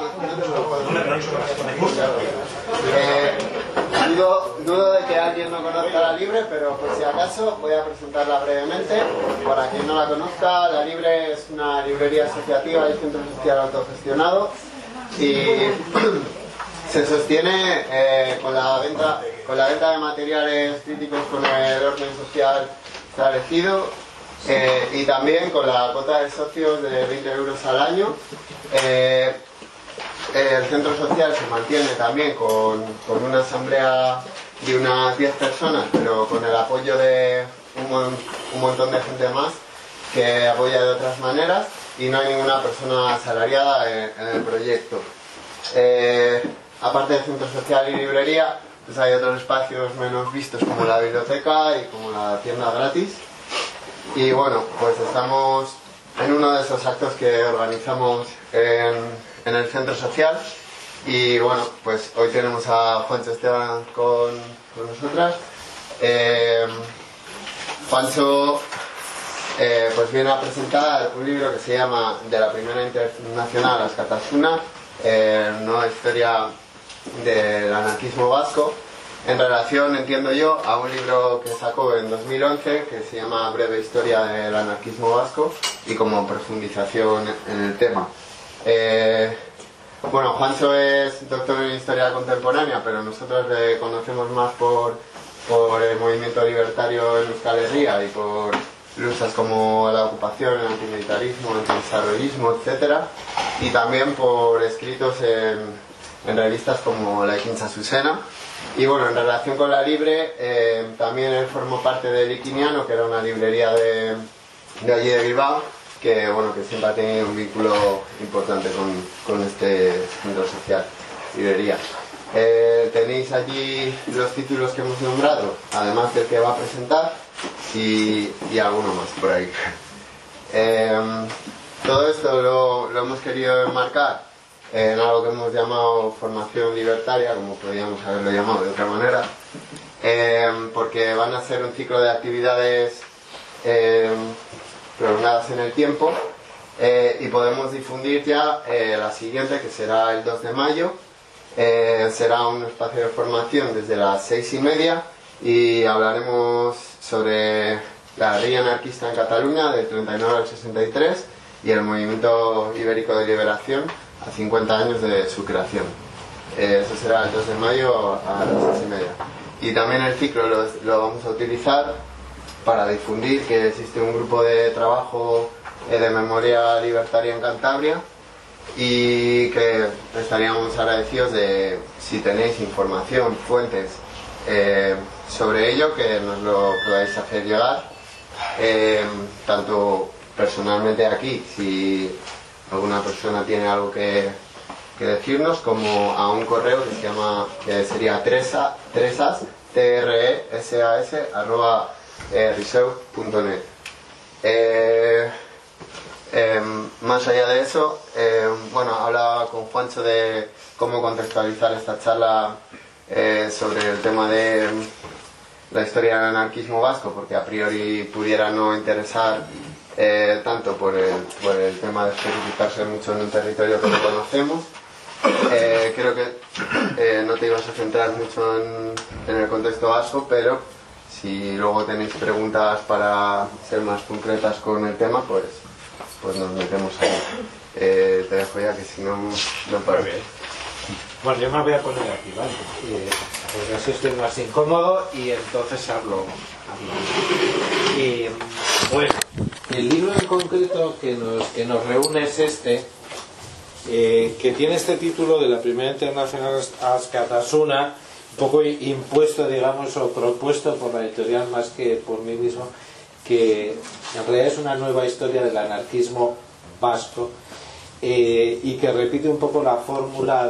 Dudo de que alguien no conozca La Libre, pero por si acaso voy a presentarla brevemente. Para quien no la conozca, La Libre es una librería asociativa y centro social autogestionado y se sostiene con la venta de materiales críticos con el orden social establecido y también con la cuota de socios de 20 euros al año. El centro social se mantiene también con una asamblea de unas 10 personas, pero con el apoyo de un montón de gente más que apoya de otras maneras, y no hay ninguna persona asalariada en el proyecto. Aparte del centro social y librería, pues hay otros espacios menos vistos como la biblioteca y como la tienda gratis. Y bueno, pues estamos en uno de esos actos que organizamos en el centro social, y bueno, pues hoy tenemos a Juancho Esteban con nosotras. Juancho pues viene a presentar un libro que se llama De la Primera Internacional a Askatasuna, nueva historia del anarquismo vasco, en relación, entiendo yo, a un libro que sacó en 2011 que se llama Breve Historia del Anarquismo Vasco, y como profundización en el tema. Bueno, Juancho es doctor en Historia Contemporánea, pero nosotros le conocemos más por el movimiento libertario en Euskal Herria y por luchas como la ocupación, el antimilitarismo, el antidesarrollismo, etc. Y también por escritos en revistas como La Ekintzak Zuzena. Y bueno, en relación con La Libre, también él formó parte de Likiniano, que era una librería de allí de Bilbao, que bueno, que siempre ha tenido un vínculo importante con este centro social, librería. Tenéis allí los títulos que hemos nombrado, además del que va a presentar, y alguno más por ahí. Todo esto lo hemos querido enmarcar en algo que hemos llamado formación libertaria, como podríamos haberlo llamado de otra manera, porque van a ser un ciclo de actividades prolongadas en el tiempo, y podemos difundir ya la siguiente, que será el 2 de mayo. Será un espacio de formación desde las 6:30, y hablaremos sobre la guerrilla anarquista en Cataluña del 39 al 63 y el movimiento ibérico de liberación a 50 años de su creación. Eso será el 2 de mayo a las 6:30. Y también el ciclo lo vamos a utilizar para difundir que existe un grupo de trabajo de memoria libertaria en Cantabria, y que estaríamos agradecidos de si tenéis información, fuentes sobre ello, que nos lo podáis hacer llegar, tanto personalmente aquí, si alguna persona tiene algo que decirnos, como a un correo que sería tresas, riseu.net. Más allá de eso, bueno, hablaba con Juancho de cómo contextualizar esta charla sobre el tema de la historia del anarquismo vasco, porque a priori pudiera no interesar tanto por el tema de especificarse mucho en un territorio que no conocemos. Creo que no te ibas a centrar mucho en el contexto vasco, pero si luego tenéis preguntas para ser más concretas con el tema, pues nos metemos ahí. Te dejo ya, que si no paro. Bueno, yo me voy a poner aquí, ¿vale? Porque así estoy más incómodo y entonces hablo. Y bueno, el libro en concreto que nos reúne es este, que tiene este título de la Primera Internacional Askatasuna, un poco impuesto, digamos, o propuesto por la editorial más que por mí mismo, que en realidad es una nueva historia del anarquismo vasco, y que repite un poco la fórmula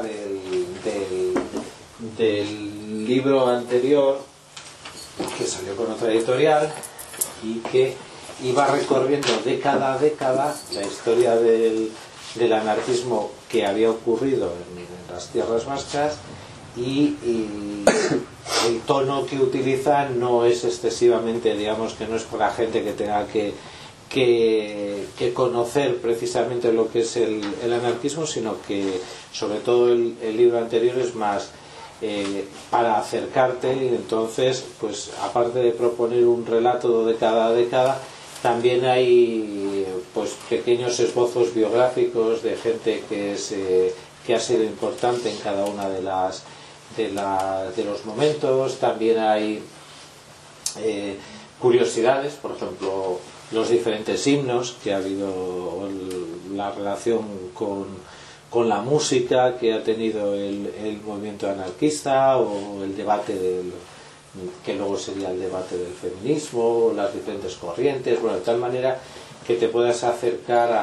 del libro anterior, que salió con otra editorial, y que iba recorriendo década a década la historia del anarquismo que había ocurrido en las tierras vascas, y el tono que utiliza no es excesivamente, digamos, que no es para gente que tenga que que conocer precisamente lo que es el anarquismo, sino que sobre todo el libro anterior es más para acercarte, y entonces pues aparte de proponer un relato de cada década, también hay pues pequeños esbozos biográficos de gente que ha sido importante en cada una de los momentos. También hay curiosidades, por ejemplo, los diferentes himnos que ha habido, la relación con la música que ha tenido el movimiento anarquista, o el debate que luego sería el debate del feminismo, las diferentes corrientes, bueno, de tal manera que te puedas acercar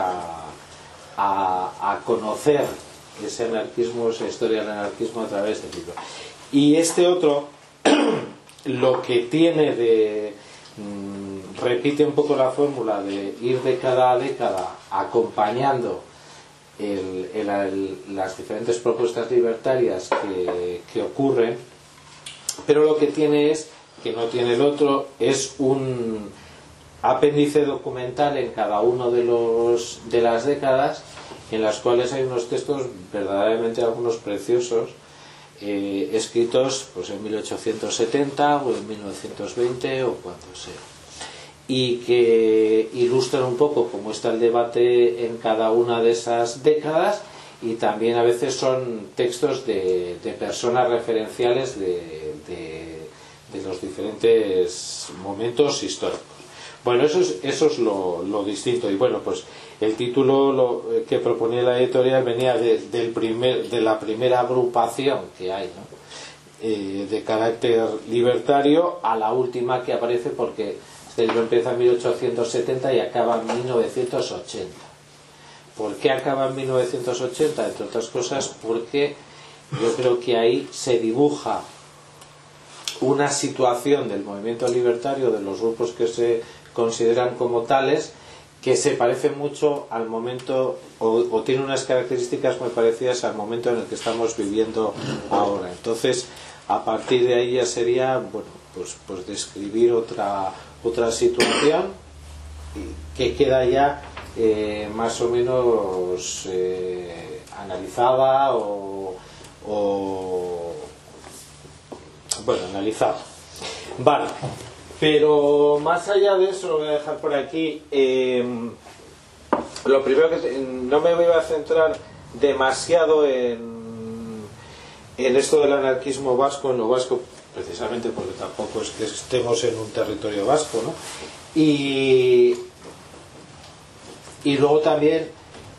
a conocer ese anarquismo, esa historia del anarquismo a través del libro. Y este otro lo que tiene repite un poco la fórmula de ir de cada década acompañando las diferentes propuestas libertarias que ocurren, pero lo que tiene es, que no tiene el otro, es un apéndice documental en cada uno de las décadas, en las cuales hay unos textos verdaderamente, algunos preciosos, escritos pues en 1870 o en 1920 o cuando sea, y que ilustran un poco cómo está el debate en cada una de esas décadas, y también a veces son textos de personas referenciales de los diferentes momentos históricos. Bueno, eso es lo distinto. Y bueno, pues el título que proponía la editorial venía de la primera agrupación que hay, ¿no? De carácter libertario, a la última que aparece, porque este libro empieza en 1870 y acaba en 1980. ¿Por qué acaba en 1980? Entre otras cosas porque yo creo que ahí se dibuja una situación del movimiento libertario, de los grupos que se consideran como tales, que se parece mucho al momento, o tiene unas características muy parecidas al momento en el que estamos viviendo ahora. Entonces, a partir de ahí ya sería, bueno, pues describir otra situación que queda ya más o menos analizada analizada. Vale, pero más allá de eso, lo voy a dejar por aquí. Lo primero no me voy a centrar demasiado en esto del anarquismo vasco, en lo vasco, precisamente porque tampoco es que estemos en un territorio vasco, ¿no? Y luego también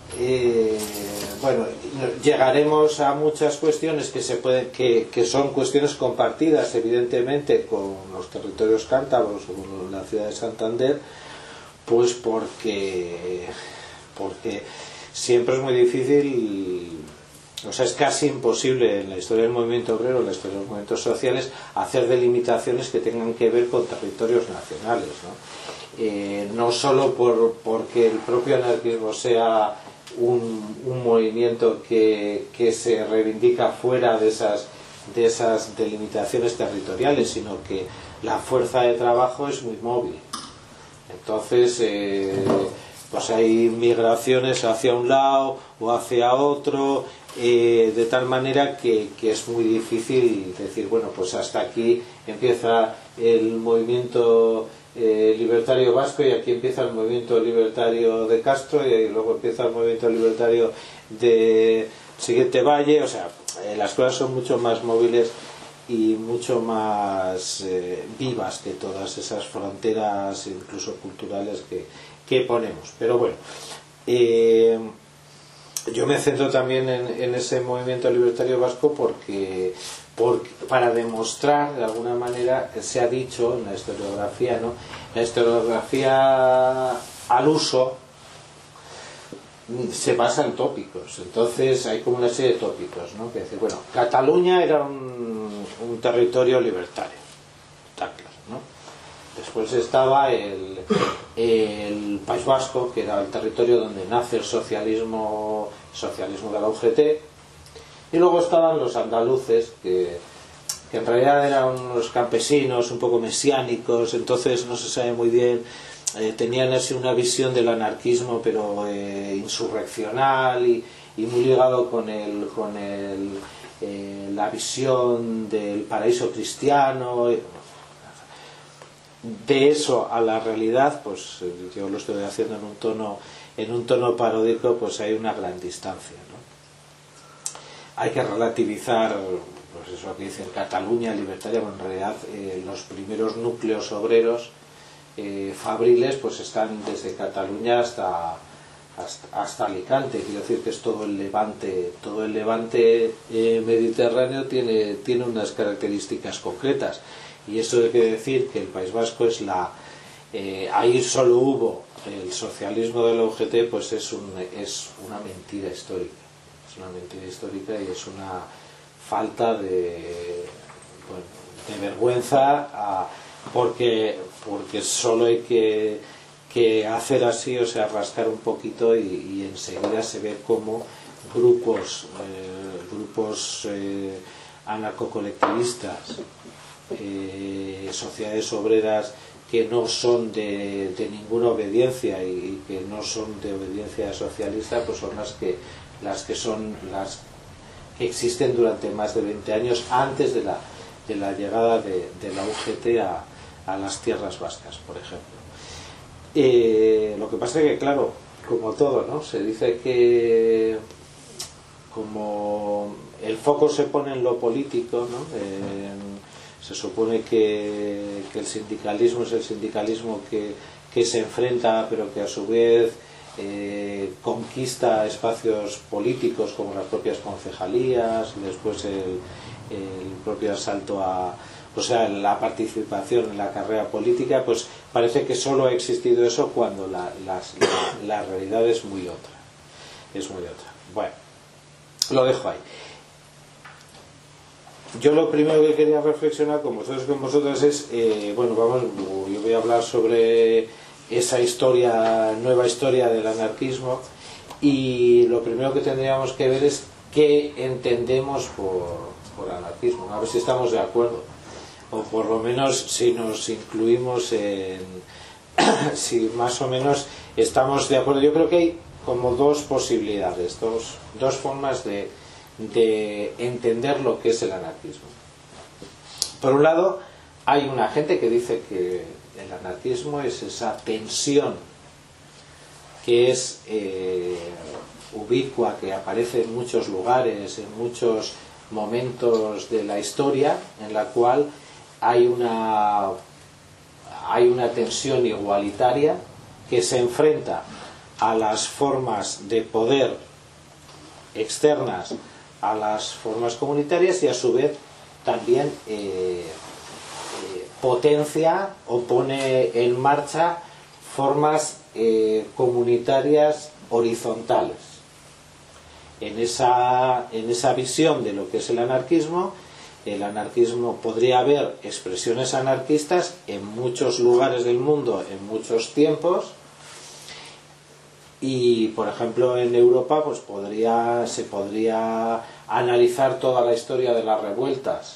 llegaremos a muchas cuestiones que son cuestiones compartidas evidentemente con los territorios cántabros o con la ciudad de Santander, pues porque siempre es muy difícil, o sea, es casi imposible en la historia del movimiento obrero, en la historia de los movimientos sociales, hacer delimitaciones que tengan que ver con territorios nacionales, ¿no? No solo porque el propio anarquismo sea un movimiento que se reivindica fuera de esas delimitaciones territoriales, sino que la fuerza de trabajo es muy móvil. Entonces pues hay migraciones hacia un lado o hacia otro, de tal manera que es muy difícil decir, bueno, pues hasta aquí empieza el movimiento libertario vasco y aquí empieza el movimiento libertario de Castro y luego empieza el movimiento libertario de siguiente valle. O sea, las cosas son mucho más móviles y mucho más vivas que todas esas fronteras, incluso culturales, que ponemos. Pero bueno, yo me centro también en ese movimiento libertario vasco porque para demostrar, de alguna manera, se ha dicho en la historiografía, ¿no? La historiografía al uso se basa en tópicos. Entonces hay como una serie de tópicos, ¿no? Que dice, bueno, Cataluña era un territorio libertario, está claro, ¿no? Después estaba el País Vasco, que era el territorio donde nace el socialismo de la UGT. Y luego estaban los andaluces, que en realidad eran unos campesinos un poco mesiánicos, entonces no se sabe muy bien tenían así una visión del anarquismo, pero insurreccional y muy ligado con la visión del paraíso cristiano. De eso a la realidad, pues yo lo estoy haciendo en un tono paródico, pues hay una gran distancia, ¿no? Hay que relativizar, pues eso que dicen Cataluña libertaria, bueno, en realidad los primeros núcleos obreros fabriles pues están desde Cataluña hasta Alicante. Quiero decir que es todo el levante mediterráneo tiene unas características concretas, y eso quiere decir que el País Vasco es ahí solo hubo el socialismo de la UGT, pues es una mentira histórica. Es una mentira histórica y es una falta de vergüenza, porque solo hay que hacer así, o sea, rascar un poquito y enseguida se ve cómo grupos anarcocolectivistas, sociedades obreras que no son de ninguna obediencia y que no son de obediencia socialista, pues son las que existen durante más de 20 años antes de la llegada de la UGT a las tierras vascas, por ejemplo. Lo que pasa es que, claro, como todo, ¿no? Se dice que como el foco se pone en lo político, ¿no? Se supone que el sindicalismo es el sindicalismo que se enfrenta, pero que a su vez conquista espacios políticos como las propias concejalías, después el propio asalto la participación en la carrera política. Pues parece que solo ha existido eso cuando la realidad es muy otra. Bueno, lo dejo ahí. Yo lo primero que quería reflexionar con vosotros es, yo voy a hablar sobre esa nueva historia del anarquismo, y lo primero que tendríamos que ver es qué entendemos por anarquismo, a ver si estamos de acuerdo, o por lo menos si nos incluimos si más o menos estamos de acuerdo. Yo creo que hay como dos posibilidades, dos formas de entender lo que es el anarquismo. Por un lado, hay una gente que dice que el anarquismo es esa tensión que es ubicua, que aparece en muchos lugares, en muchos momentos de la historia, en la cual hay una tensión igualitaria que se enfrenta a las formas de poder externas a las formas comunitarias, y a su vez también potencia o pone en marcha formas comunitarias horizontales. En esa visión de lo que es el anarquismo podría haber expresiones anarquistas en muchos lugares del mundo, en muchos tiempos. Y por ejemplo en Europa pues se podría analizar toda la historia de las revueltas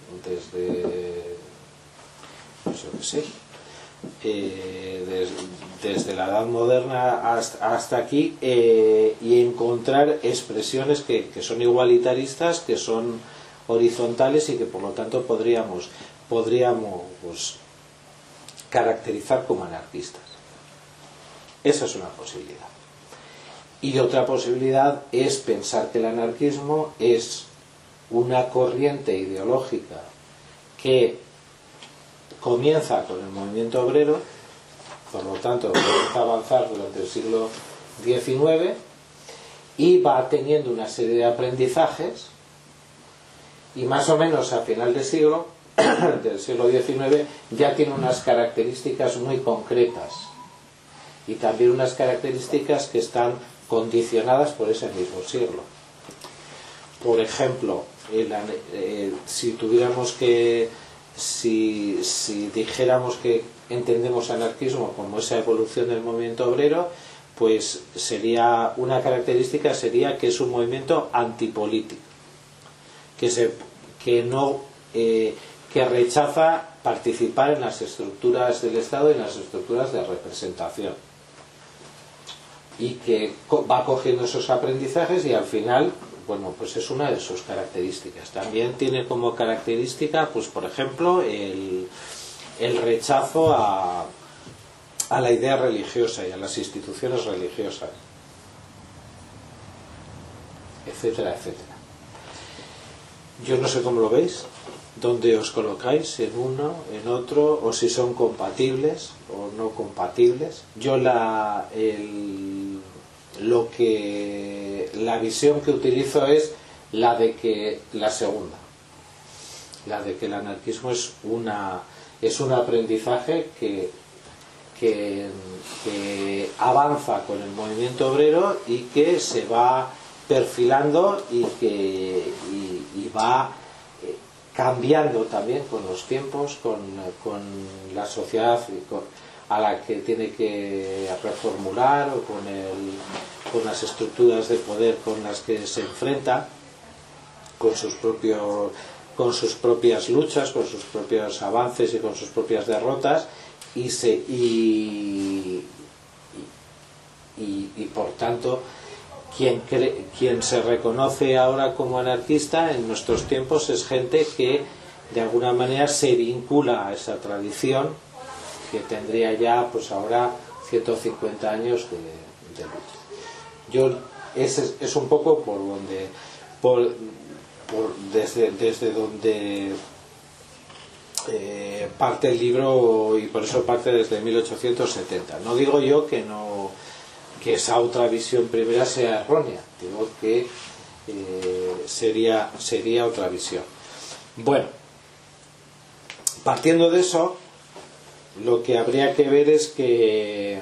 desde la Edad Moderna hasta aquí, y encontrar expresiones que son igualitaristas, que son horizontales, y que por lo tanto podríamos caracterizar como anarquistas. Esa es una posibilidad. Y otra posibilidad es pensar que el anarquismo es una corriente ideológica que comienza con el movimiento obrero, por lo tanto comienza a avanzar durante el siglo XIX y va teniendo una serie de aprendizajes, y más o menos a final del siglo XIX ya tiene unas características muy concretas, y también unas características que están condicionadas por ese mismo siglo. Por ejemplo, si dijéramos que entendemos anarquismo como esa evolución del movimiento obrero, pues sería una característica que es un movimiento antipolítico, que que rechaza participar en las estructuras del Estado y en las estructuras de representación, y que va cogiendo esos aprendizajes y al final, bueno, pues es una de sus características. También tiene como característica, pues por ejemplo, el rechazo a la idea religiosa y a las instituciones religiosas, etcétera, etcétera. Yo no sé cómo lo veis, dónde os colocáis, en uno, en otro, o si son compatibles o no compatibles. Yo la visión que utilizo es la de que la segunda, la de que el anarquismo es un aprendizaje que avanza con el movimiento obrero y que se va perfilando y va cambiando también con los tiempos, con la sociedad a la que tiene que reformular, o con las estructuras de poder con las que se enfrenta, con sus propias luchas, con sus propios avances y con sus propias derrotas, y por tanto quien se reconoce ahora como anarquista en nuestros tiempos es gente que de alguna manera se vincula a esa tradición, que tendría ya pues ahora 150 años de lucha. Yo es un poco por donde desde donde parte el libro, y por eso parte desde 1870. No digo yo que esa otra visión primera sea errónea, digo que sería otra visión. Bueno, partiendo de eso, lo que habría que ver es que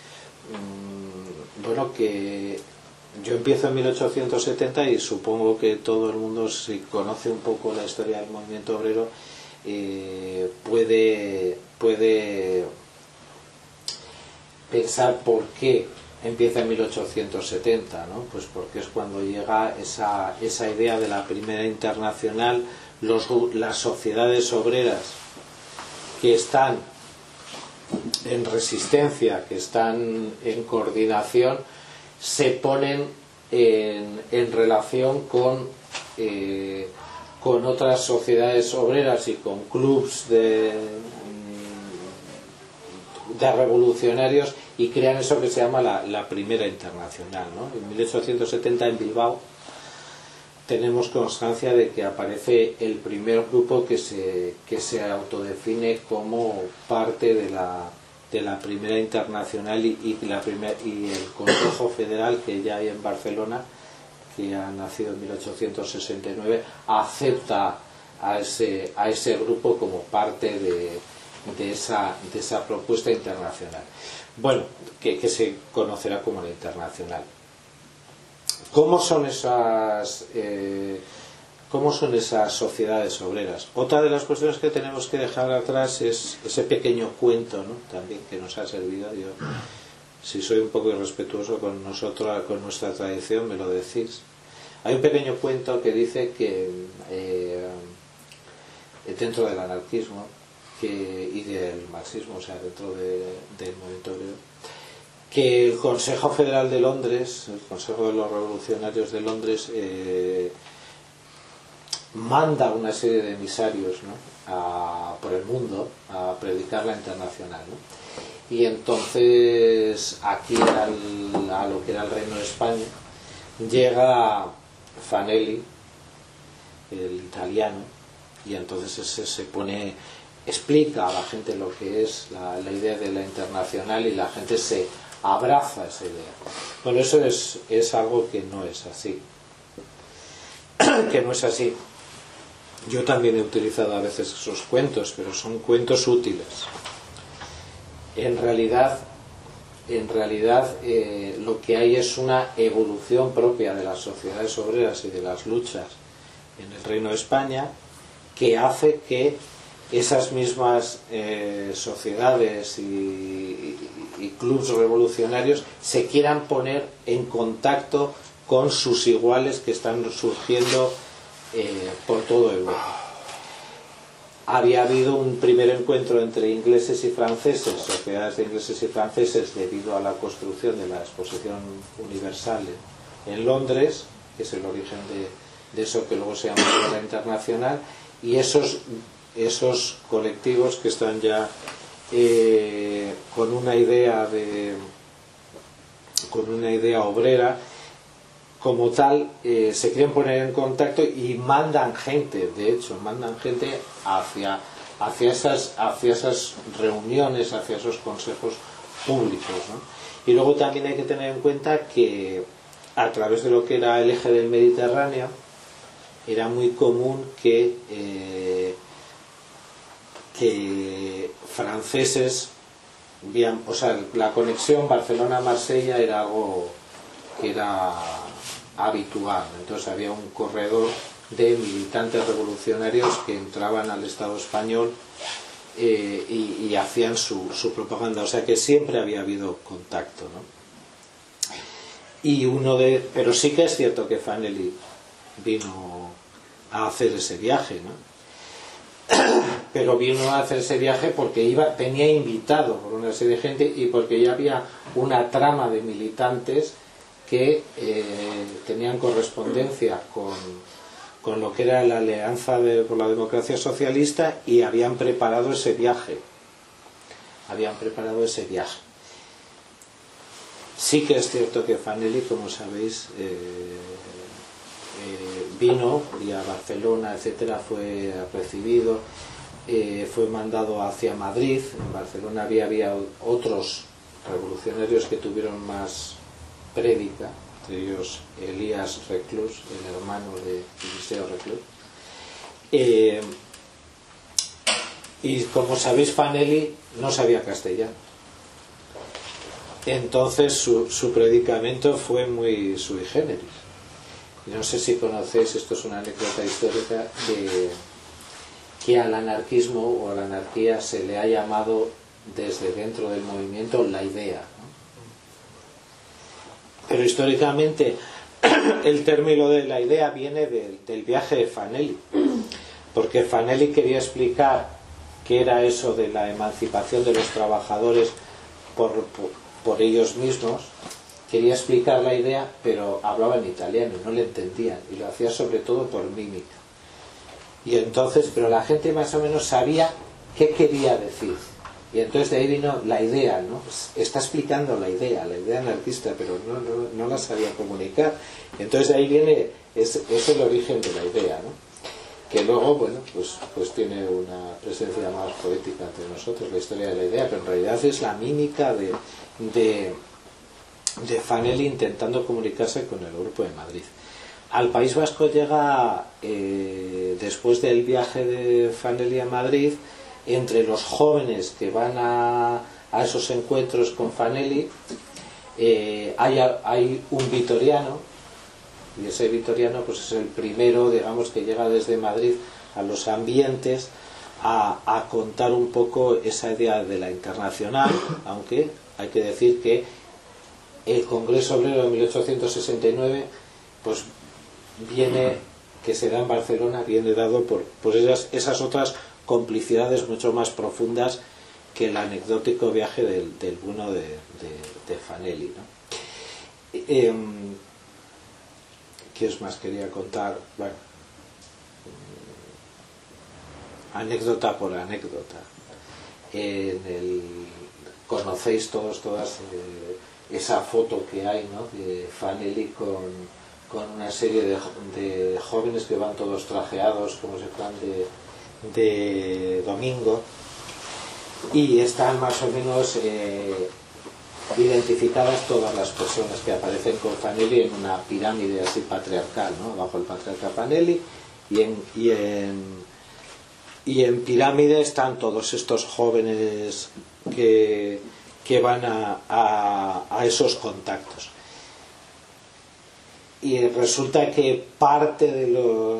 que yo empiezo en 1870 y supongo que todo el mundo, si conoce un poco la historia del movimiento obrero, puede pensar por qué empieza en 1870, ¿no? Pues porque es cuando llega esa idea de la primera internacional. Las sociedades obreras que están en resistencia, que están en coordinación, se ponen en relación con otras sociedades obreras y con clubs de revolucionarios, y crean eso que se llama la primera internacional, ¿no? En 1870 en Bilbao tenemos constancia de que aparece el primer grupo que se autodefine como parte de la primera internacional, y el Consejo Federal que ya hay en Barcelona, que ha nacido en 1869, acepta a ese grupo como parte de esa propuesta internacional. Bueno, que se conocerá como la internacional. ¿Cómo son esas sociedades obreras? Otra de las cuestiones que tenemos que dejar atrás es ese pequeño cuento, ¿no? También que nos ha servido. Yo, si soy un poco irrespetuoso con nuestra tradición, me lo decís. Hay un pequeño cuento que dice que dentro del anarquismo y del marxismo, o sea, dentro del movimiento obrero, que el Consejo Federal de Londres, el Consejo de los Revolucionarios de Londres, manda una serie de emisarios, ¿no?, por el mundo a predicar la internacional, ¿no? Y entonces aquí a lo que era el Reino de España llega Fanelli, el italiano, y entonces se explica a la gente lo que es la idea de la internacional, y la gente se abraza esa idea. Bueno, eso es algo que no es así. Que no es así. Yo también he utilizado a veces esos cuentos, pero son cuentos útiles. En realidad lo que hay es una evolución propia de las sociedades obreras y de las luchas en el Reino de España, que hace que esas mismas sociedades y clubs revolucionarios se quieran poner en contacto con sus iguales que están surgiendo por todo Europa. había habido un primer encuentro entre ingleses y franceses, sociedades de ingleses y franceses, debido a la construcción de la Exposición Universal en Londres, que es el origen de eso que luego se llama la Internacional, y esos colectivos que están ya con una idea obrera como tal, se quieren poner en contacto y mandan gente, de hecho, hacia esas reuniones, hacia esos consejos públicos, ¿no? Y luego también hay que tener en cuenta que a través de lo que era el eje del Mediterráneo era muy común que franceses, o sea, la conexión Barcelona-Marsella era algo que era habitual. Entonces había un corredor de militantes revolucionarios que entraban al Estado español y hacían su propaganda, o sea que siempre había habido contacto, ¿no? Pero sí que es cierto que Fanelli vino a hacer ese viaje, ¿no? Pero vino a hacer ese viaje porque venía invitado por una serie de gente y porque ya había una trama de militantes que tenían correspondencia con lo que era la Alianza por la Democracia Socialista y habían preparado ese viaje. Sí que es cierto que Fanelli, como sabéis, vino y a Barcelona, etcétera, fue recibido, fue mandado hacia Madrid. En Barcelona había otros revolucionarios que tuvieron más prédica, entre ellos Elías Reclus, el hermano de Eliseo Reclus. Y como sabéis, Fanelli no sabía castellano. Entonces su predicamento fue muy sui generis. Y no sé si conocéis, esto es una anécdota histórica, que al anarquismo o a la anarquía se le ha llamado desde dentro del movimiento la idea, ¿no? Pero históricamente el término de la idea viene del viaje de Fanelli, porque Fanelli quería explicar qué era eso de la emancipación de los trabajadores por ellos mismos. Quería explicar la idea, pero hablaba en italiano y no le entendían, y lo hacía sobre todo por mímica. Y entonces, pero la gente más o menos sabía qué quería decir. Y entonces de ahí vino la idea, ¿no? Está explicando la idea anarquista, pero no la sabía comunicar. Y entonces de ahí viene, es el origen de la idea, ¿no? Que luego, bueno, pues tiene una presencia más poética entre nosotros, la historia de la idea, pero en realidad es la mímica de Fanelli intentando comunicarse con el Grupo de Madrid. Al País Vasco llega, después del viaje de Fanelli a Madrid, entre los jóvenes que van a esos encuentros con Fanelli, hay un vitoriano, y ese vitoriano pues es el primero, digamos, que llega desde Madrid a los ambientes a contar un poco esa idea de la Internacional, aunque hay que decir que el Congreso Obrero de 1869 pues que se da en Barcelona, viene dado por esas otras complicidades mucho más profundas que el anecdótico viaje del bueno de Fanelli, ¿no? ¿Qué os más quería contar? Bueno, anécdota por anécdota. Conocéis todas esa foto que hay, ¿no?, de Fanelli con una serie de jóvenes que van todos trajeados como si fueran de domingo, y están más o menos identificadas todas las personas que aparecen con Fanelli en una pirámide así patriarcal, ¿no?, bajo el patriarca Fanelli, y en pirámide están todos estos jóvenes que van a esos contactos. Y resulta que parte de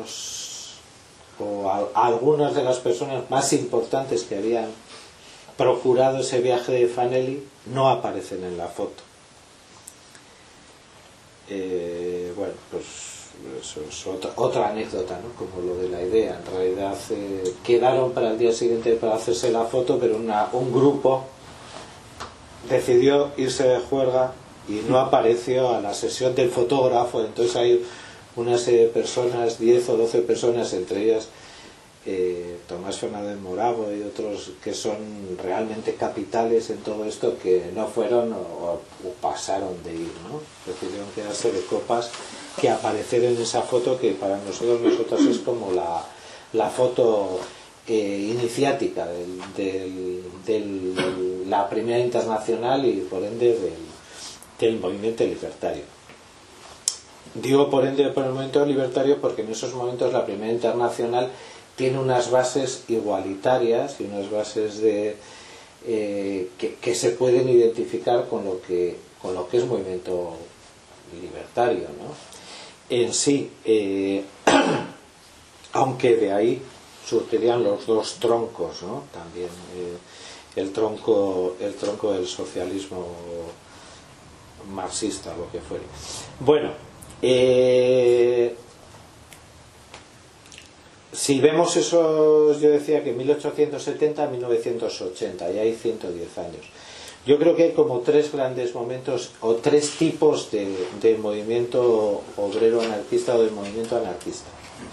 algunas de las personas más importantes que habían procurado ese viaje de Fanelli no aparecen en la foto. Bueno, pues eso es otra anécdota, ¿no? Como lo de la idea. En realidad quedaron para el día siguiente para hacerse la foto, pero un grupo decidió irse de juerga y no apareció a la sesión del fotógrafo. Entonces hay una serie de personas, 10 o 12 personas, entre ellas Tomás Fernández Morago y otros que son realmente capitales en todo esto, que no fueron o pasaron de ir, ¿no? Decidieron quedarse de copas, que aparecer en esa foto que para nosotros es como la foto iniciática de la primera internacional y por ende del movimiento libertario. Digo por ende por el movimiento libertario porque en esos momentos la primera internacional tiene unas bases igualitarias y unas bases que se pueden identificar con lo que es movimiento libertario, ¿no? En sí, aunque de ahí surgirían los dos troncos, ¿no? También el tronco del socialismo marxista, lo que fuere. Bueno, si vemos esos, yo decía que 1870 a 1980, y hay 110 años. Yo creo que hay como tres grandes momentos o tres tipos de movimiento obrero anarquista o de movimiento anarquista.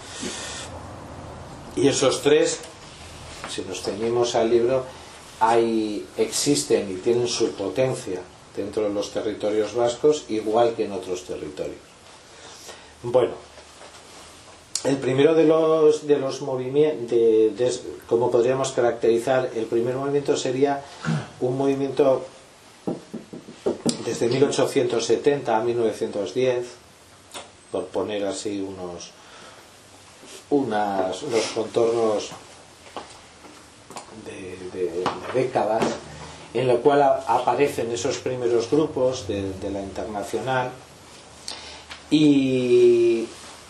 Y esos tres, si nos ceñimos al libro, existen y tienen su potencia dentro de los territorios vascos, igual que en otros territorios. Bueno, el primero de los movimientos, como podríamos caracterizar, el primer movimiento sería un movimiento desde 1870 a 1910, por poner así unos contornos de décadas, en lo cual aparecen esos primeros grupos de la Internacional y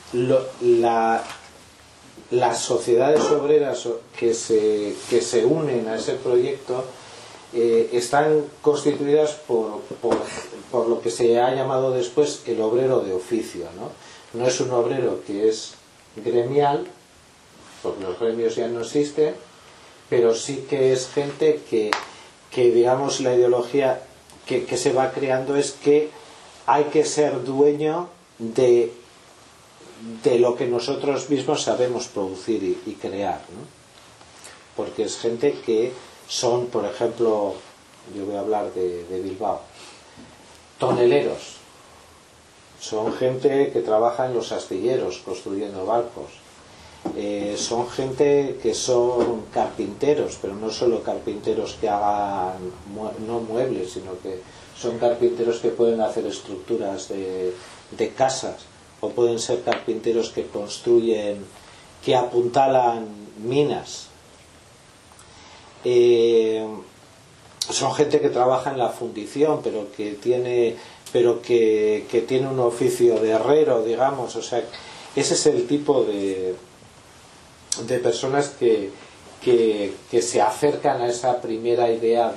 las sociedades obreras que se unen a ese proyecto están constituidas por lo que se ha llamado después el obrero de oficio, ¿no? No es un obrero que es gremial, porque los gremios ya no existen, pero sí que es gente que digamos la ideología que se va creando es que hay que ser dueño de lo que nosotros mismos sabemos producir y crear, ¿no? Porque es gente que son, por ejemplo, yo voy a hablar de Bilbao, toneleros, son gente que trabaja en los astilleros construyendo barcos, son gente que son carpinteros, pero no solo carpinteros que hagan no muebles, sino que son carpinteros que pueden hacer estructuras de casas, o pueden ser carpinteros que construyen, que apuntalan minas. Son gente que trabaja en la fundición, pero que tiene un oficio de herrero, digamos. O sea, ese es el tipo de personas que se acercan a esa primera idea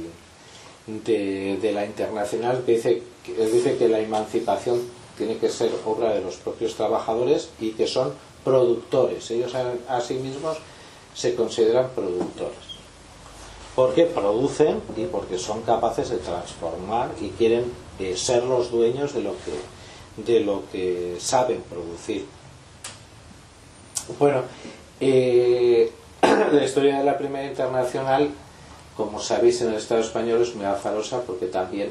de la Internacional, que dice que la emancipación tiene que ser obra de los propios trabajadores y que son productores. Ellos a sí mismos se consideran productores. Porque producen y porque son capaces de transformar y quieren ser los dueños de lo que saben producir. Bueno, la historia de la Primera Internacional, como sabéis, en el Estado español es muy azarosa porque también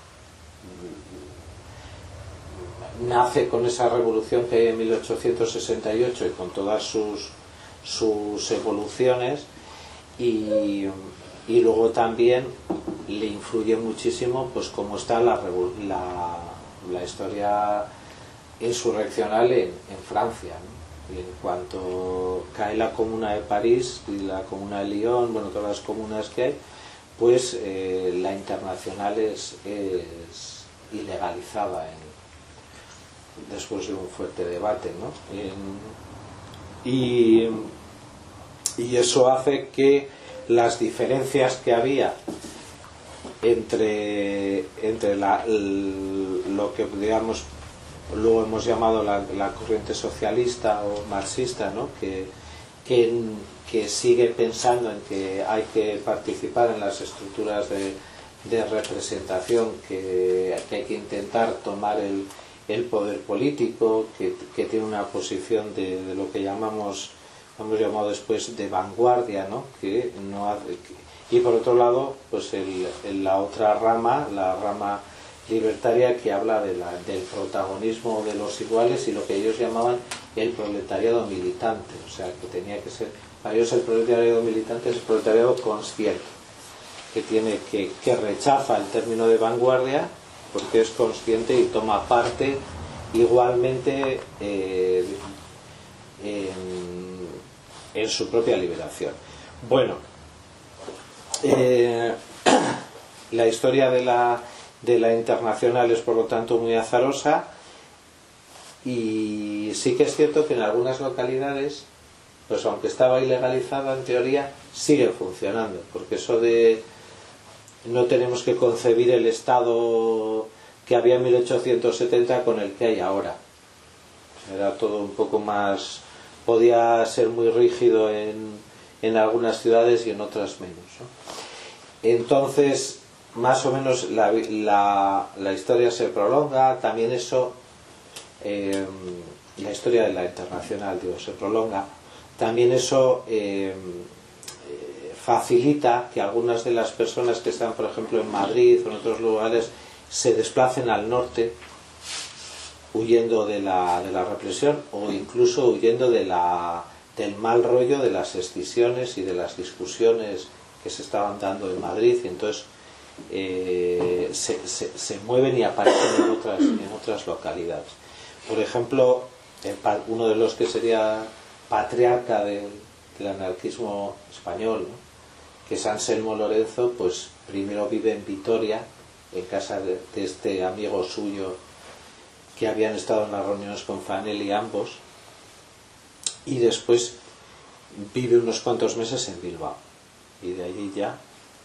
nace con esa revolución que hay en 1868 y con todas sus evoluciones, y luego también le influye muchísimo pues cómo está la historia insurreccional en Francia, ¿no? Y en cuanto cae la Comuna de París y la Comuna de Lyon, bueno, todas las comunas que hay, pues la Internacional es ilegalizada después de un fuerte debate, ¿no? Y eso hace que las diferencias que había entre lo que digamos luego hemos llamado la corriente socialista o marxista, ¿no? que sigue pensando en que hay que participar en las estructuras de representación, que hay que intentar tomar el poder político, que tiene una posición de lo que hemos llamado después de vanguardia, ¿no? Y por otro lado, pues la otra rama, la rama libertaria, que habla del protagonismo de los iguales y lo que ellos llamaban el proletariado militante. O sea, que tenía que ser, para ellos el proletariado militante es el proletariado consciente, que rechaza el término de vanguardia porque es consciente y toma parte igualmente en su propia liberación. Bueno, la historia de la Internacional es por lo tanto muy azarosa, y sí que es cierto que en algunas localidades, pues aunque estaba ilegalizada en teoría, sigue funcionando, porque eso de no tenemos que concebir el Estado que había en 1870 con el que hay ahora. Era todo un poco más, podía ser muy rígido en algunas ciudades y en otras menos, ¿no? Entonces, más o menos la historia se prolonga, también eso, la historia de la Internacional, digo, se prolonga, también eso facilita que algunas de las personas que están, por ejemplo, en Madrid o en otros lugares, se desplacen al norte huyendo de la represión, o incluso huyendo del mal rollo de las escisiones y de las discusiones que se estaban dando en Madrid, y entonces se mueven y aparecen en otras localidades. Por ejemplo, uno de los que sería patriarca del anarquismo español, ¿no?, que es Anselmo Lorenzo, pues primero vive en Vitoria, en casa de este amigo suyo que habían estado en las reuniones con Fanelli ambos, y después vive unos cuantos meses en Bilbao, y de allí ya.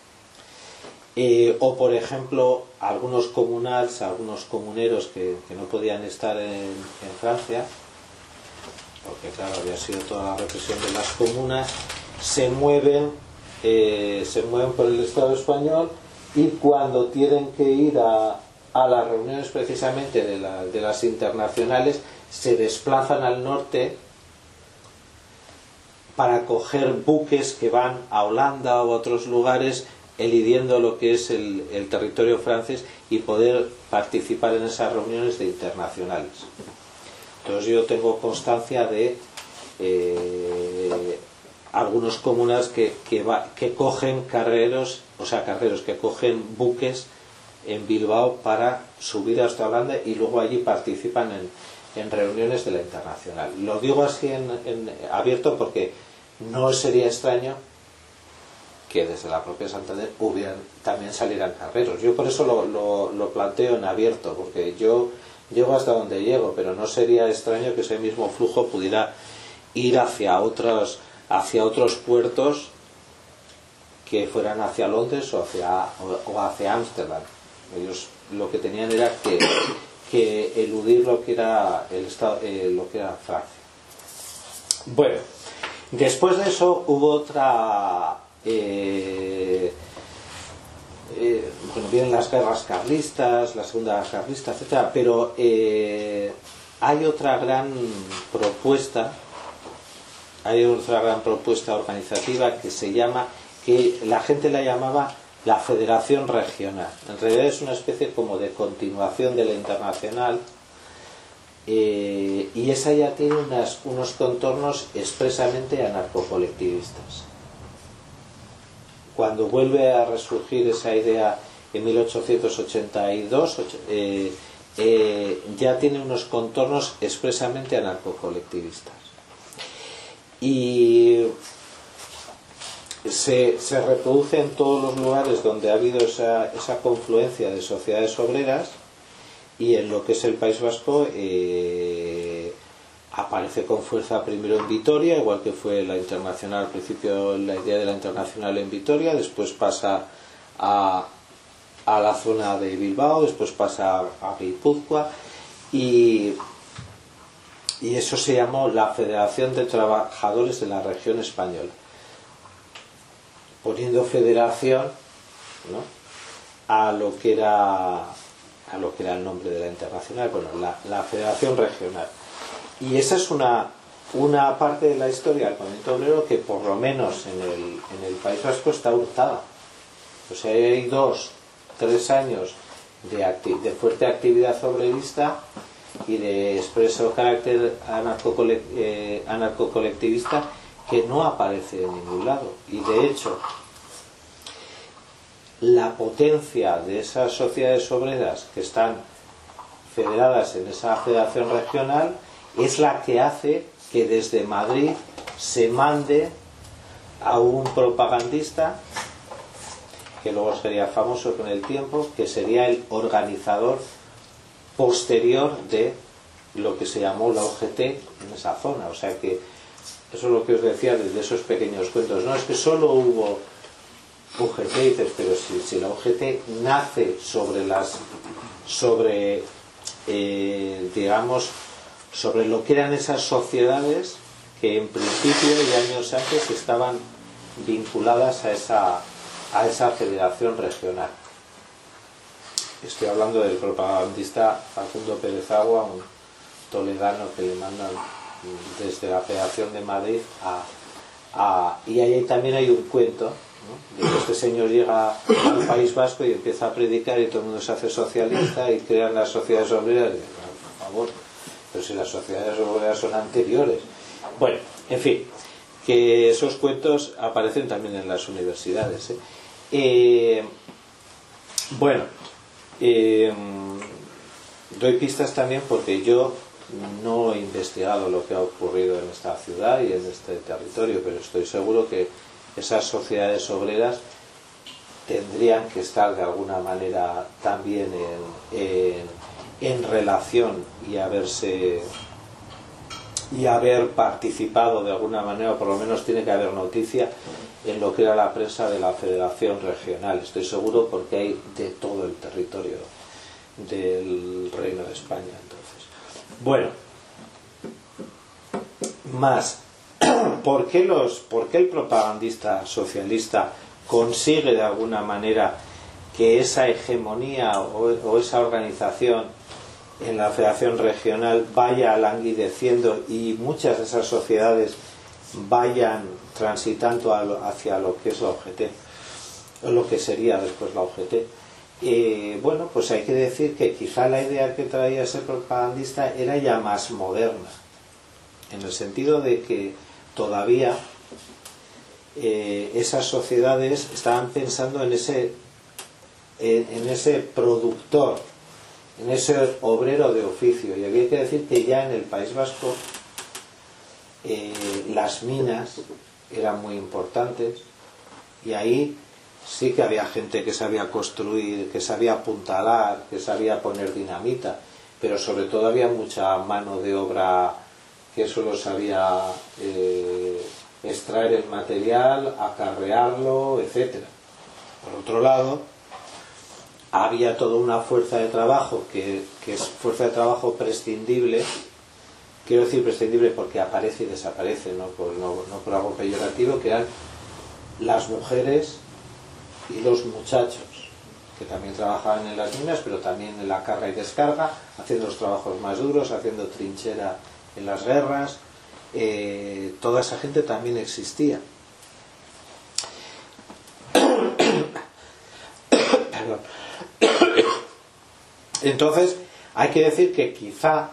O por ejemplo, algunos comuneros que no podían estar en Francia, porque claro, había sido toda la represión de las comunas, se mueven por el Estado español, y cuando tienen que ir a las reuniones precisamente de las internacionales, se desplazan al norte para coger buques que van a Holanda o a otros lugares, elidiendo lo que es el territorio francés, y poder participar en esas reuniones de internacionales. Entonces yo tengo constancia de algunos comunas que cogen carreros que cogen buques en Bilbao para subir hasta Holanda, y luego allí participan en reuniones de la Internacional. Lo digo así en abierto porque no sería extraño que desde la propia Santander también salieran carreros. Yo por eso lo planteo en abierto, porque yo llego hasta donde llego, pero no sería extraño que ese mismo flujo pudiera ir hacia otros puertos que fueran hacia Londres o hacia Ámsterdam. Ellos lo que tenían era que eludir lo que era Francia. Bueno, después de eso hubo otra... vienen las guerras carlistas, la segunda guerra carlista, etcétera, pero hay otra gran propuesta organizativa que la gente la llamaba la Federación Regional. En realidad es una especie como de continuación de la Internacional, y esa ya tiene unos contornos expresamente anarcocolectivistas. Cuando vuelve a resurgir esa idea en 1882, ya tiene unos contornos expresamente anarcocolectivistas. Y se reproduce en todos los lugares donde ha habido esa confluencia de sociedades obreras, y en lo que es el País Vasco aparece con fuerza primero en Vitoria, igual que fue la Internacional. Al principio la idea de la Internacional en Vitoria, después pasa a la zona de Bilbao, después pasa a Guipúzcoa, y eso se llamó la Federación de Trabajadores de la Región Española, poniendo federación, ¿no?, a lo que era el nombre de la internacional, bueno, la Federación Regional. Y esa es una parte de la historia del movimiento obrero que por lo menos en el País Vasco está hurtada. O sea, hay 2-3 años de fuerte actividad obrerista y de expreso carácter anarcocolectivista que no aparece en ningún lado. Y de hecho, la potencia de esas sociedades obreras que están federadas en esa federación regional es la que hace que desde Madrid se mande a un propagandista que luego sería famoso con el tiempo, que sería el organizador posterior de lo que se llamó la UGT en esa zona. O sea que eso es lo que os decía desde esos pequeños cuentos. No es que solo hubo UGT, dices, pero si la UGT nace digamos, sobre lo que eran esas sociedades que en principio y años antes estaban vinculadas a esa federación regional. Estoy hablando del propagandista Facundo Pérez Agua, un toledano que le mandan desde la Federación de Madrid y ahí también hay un cuento, ¿no?, de que este señor llega al País Vasco y empieza a predicar y todo el mundo se hace socialista y crean las sociedades obreras. Por favor, pero si las sociedades obreras son anteriores. Bueno, en fin, que esos cuentos aparecen también en las universidades, bueno, doy pistas también porque yo no he investigado lo que ha ocurrido en esta ciudad y en este territorio, pero estoy seguro que esas sociedades obreras tendrían que estar de alguna manera también en relación y haber participado de alguna manera, o por lo menos tiene que haber noticia en lo que era la prensa de la Federación Regional. Estoy seguro porque hay de todo el territorio del Reino de España. Entonces, bueno, más, ¿por qué el propagandista socialista consigue de alguna manera que esa hegemonía o esa organización en la Federación Regional vaya languideciendo y muchas de esas sociedades vayan transitando hacia lo que es la UGT, o lo que sería después la UGT? Bueno, pues hay que decir que quizá la idea que traía ese propagandista era ya más moderna, en el sentido de que todavía esas sociedades estaban pensando en ese productor, en ese obrero de oficio. Y había que decir que ya en el País Vasco las minas eran muy importantes y ahí sí que había gente que sabía construir, que sabía apuntalar, que sabía poner dinamita, pero sobre todo había mucha mano de obra que solo sabía extraer el material, acarrearlo, etcétera. Por otro lado, había toda una fuerza de trabajo que es fuerza de trabajo prescindible. Quiero decir prescindible porque aparece y desaparece, no por algo peyorativo, que eran las mujeres y los muchachos, que también trabajaban en las minas, pero también en la carga y descarga, haciendo los trabajos más duros, haciendo trinchera en las guerras. Toda esa gente también existía. Perdón. Entonces, hay que decir que quizá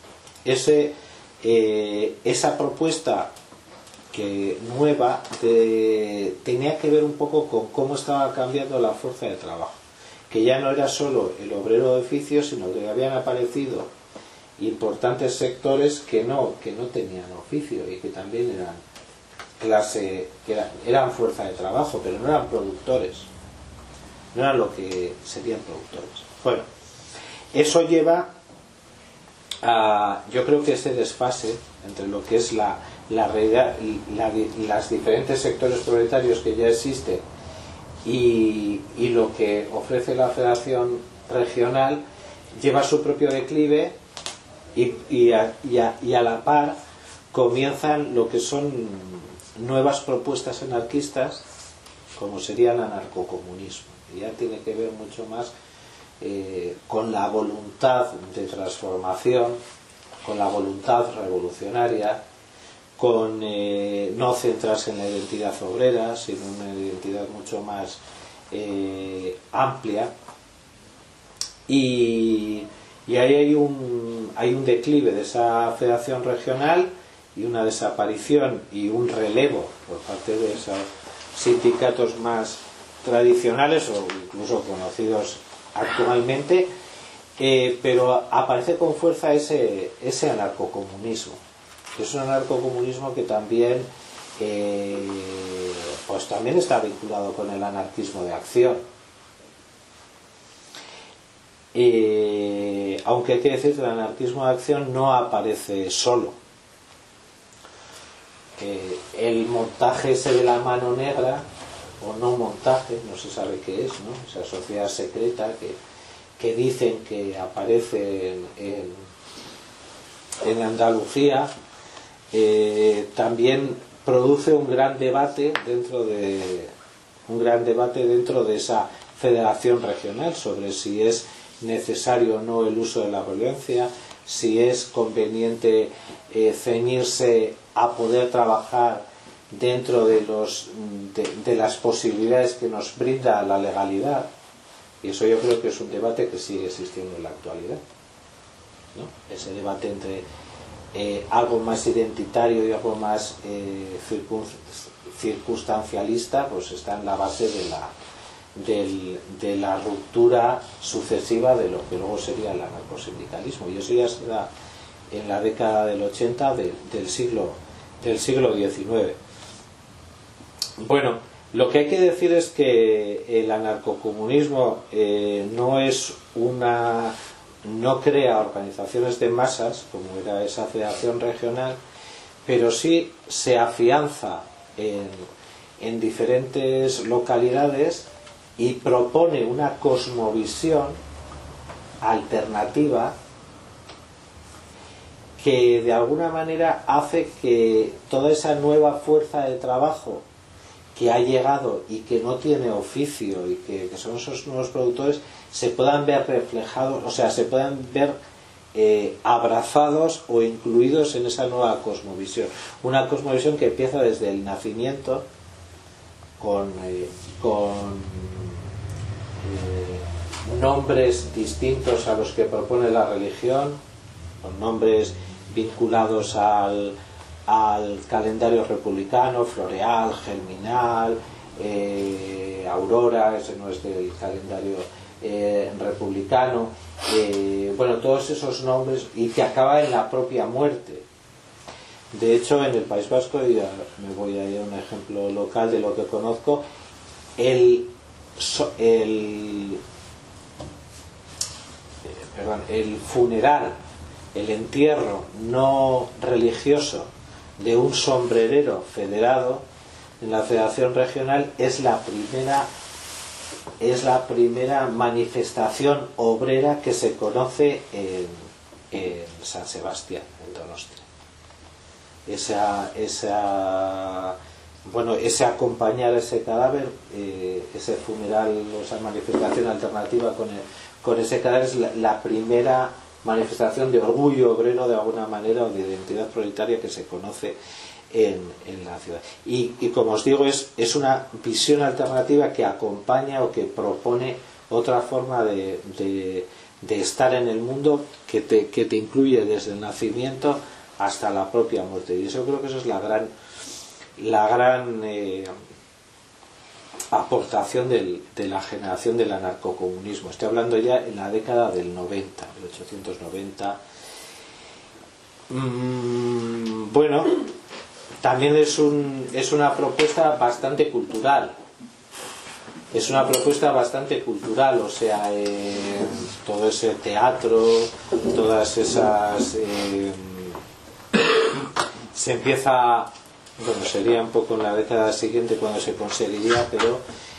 esa propuesta nueva tenía que ver un poco con cómo estaba cambiando la fuerza de trabajo, que ya no era solo el obrero de oficio, sino que habían aparecido importantes sectores que no tenían oficio y que también eran clase, eran fuerza de trabajo, pero no eran productores, no eran lo que serían productores. Bueno, eso lleva a, yo creo que ese desfase entre lo que es la realidad, las diferentes sectores proletarios que ya existen y lo que ofrece la Federación Regional, lleva su propio declive y a la par comienzan lo que son nuevas propuestas anarquistas, como sería el anarcocomunismo. Y ya tiene que ver mucho más con la voluntad de transformación, con la voluntad revolucionaria, con no centrarse en la identidad obrera, sino en una identidad mucho más amplia. Y ahí hay un declive de esa federación regional y una desaparición y un relevo por parte de esos sindicatos más tradicionales o incluso conocidos actualmente, pero aparece con fuerza ese anarcocomunismo, que es un anarcocomunismo que también pues también está vinculado con el anarquismo de acción. Aunque hay que decir que el anarquismo de acción no aparece solo. El montaje ese de la mano negra, o no montaje, no se sabe qué es, ¿no? Esa sociedad secreta que dicen que aparece en Andalucía, también produce un gran debate dentro de esa federación regional sobre si es necesario o no el uso de la violencia, si es conveniente ceñirse a poder trabajar dentro de las posibilidades que nos brinda la legalidad. Y eso yo creo que es un debate que sigue existiendo en la actualidad, ¿no? Ese debate entre algo más identitario y algo más circunstancialista, pues está en la base de la ruptura sucesiva de lo que luego sería el anarcosindicalismo, y eso ya se da en la década del 80 del siglo XIX. Bueno, lo que hay que decir es que el anarcocomunismo no crea organizaciones de masas como era esa federación regional, pero sí se afianza en diferentes localidades y propone una cosmovisión alternativa que de alguna manera hace que toda esa nueva fuerza de trabajo que ha llegado y que no tiene oficio y que son esos nuevos productores se puedan ver reflejados, o sea, se puedan ver abrazados o incluidos en esa nueva cosmovisión. Una cosmovisión que empieza desde el nacimiento con nombres distintos a los que propone la religión, con nombres vinculados al calendario republicano, floreal, germinal, aurora, ese no es del calendario republicano, bueno, todos esos nombres, y que acaba en la propia muerte. De hecho, en el País Vasco, y me voy a ir a un ejemplo local de lo que conozco, el funeral, el entierro no religioso de un sombrerero federado en la federación regional es la primera manifestación obrera que se conoce en San Sebastián, en Donostia. Ese acompañar ese cadáver, ese funeral, esa manifestación alternativa con ese cadáver es la primera manifestación de orgullo obrero de alguna manera, o de identidad proletaria que se conoce en la ciudad. Y como os digo, es una visión alternativa que acompaña o que propone otra forma de estar en el mundo que te incluye desde el nacimiento hasta la propia muerte. Y eso creo que eso es la gran aportación de la generación del anarcocomunismo. Estoy hablando ya en la década del 90, 1890. Bueno, también es una propuesta bastante cultural. Es una propuesta bastante cultural, o sea, todo ese teatro, todas esas... se empieza... Bueno, sería un poco en la década siguiente cuando se conseguiría, pero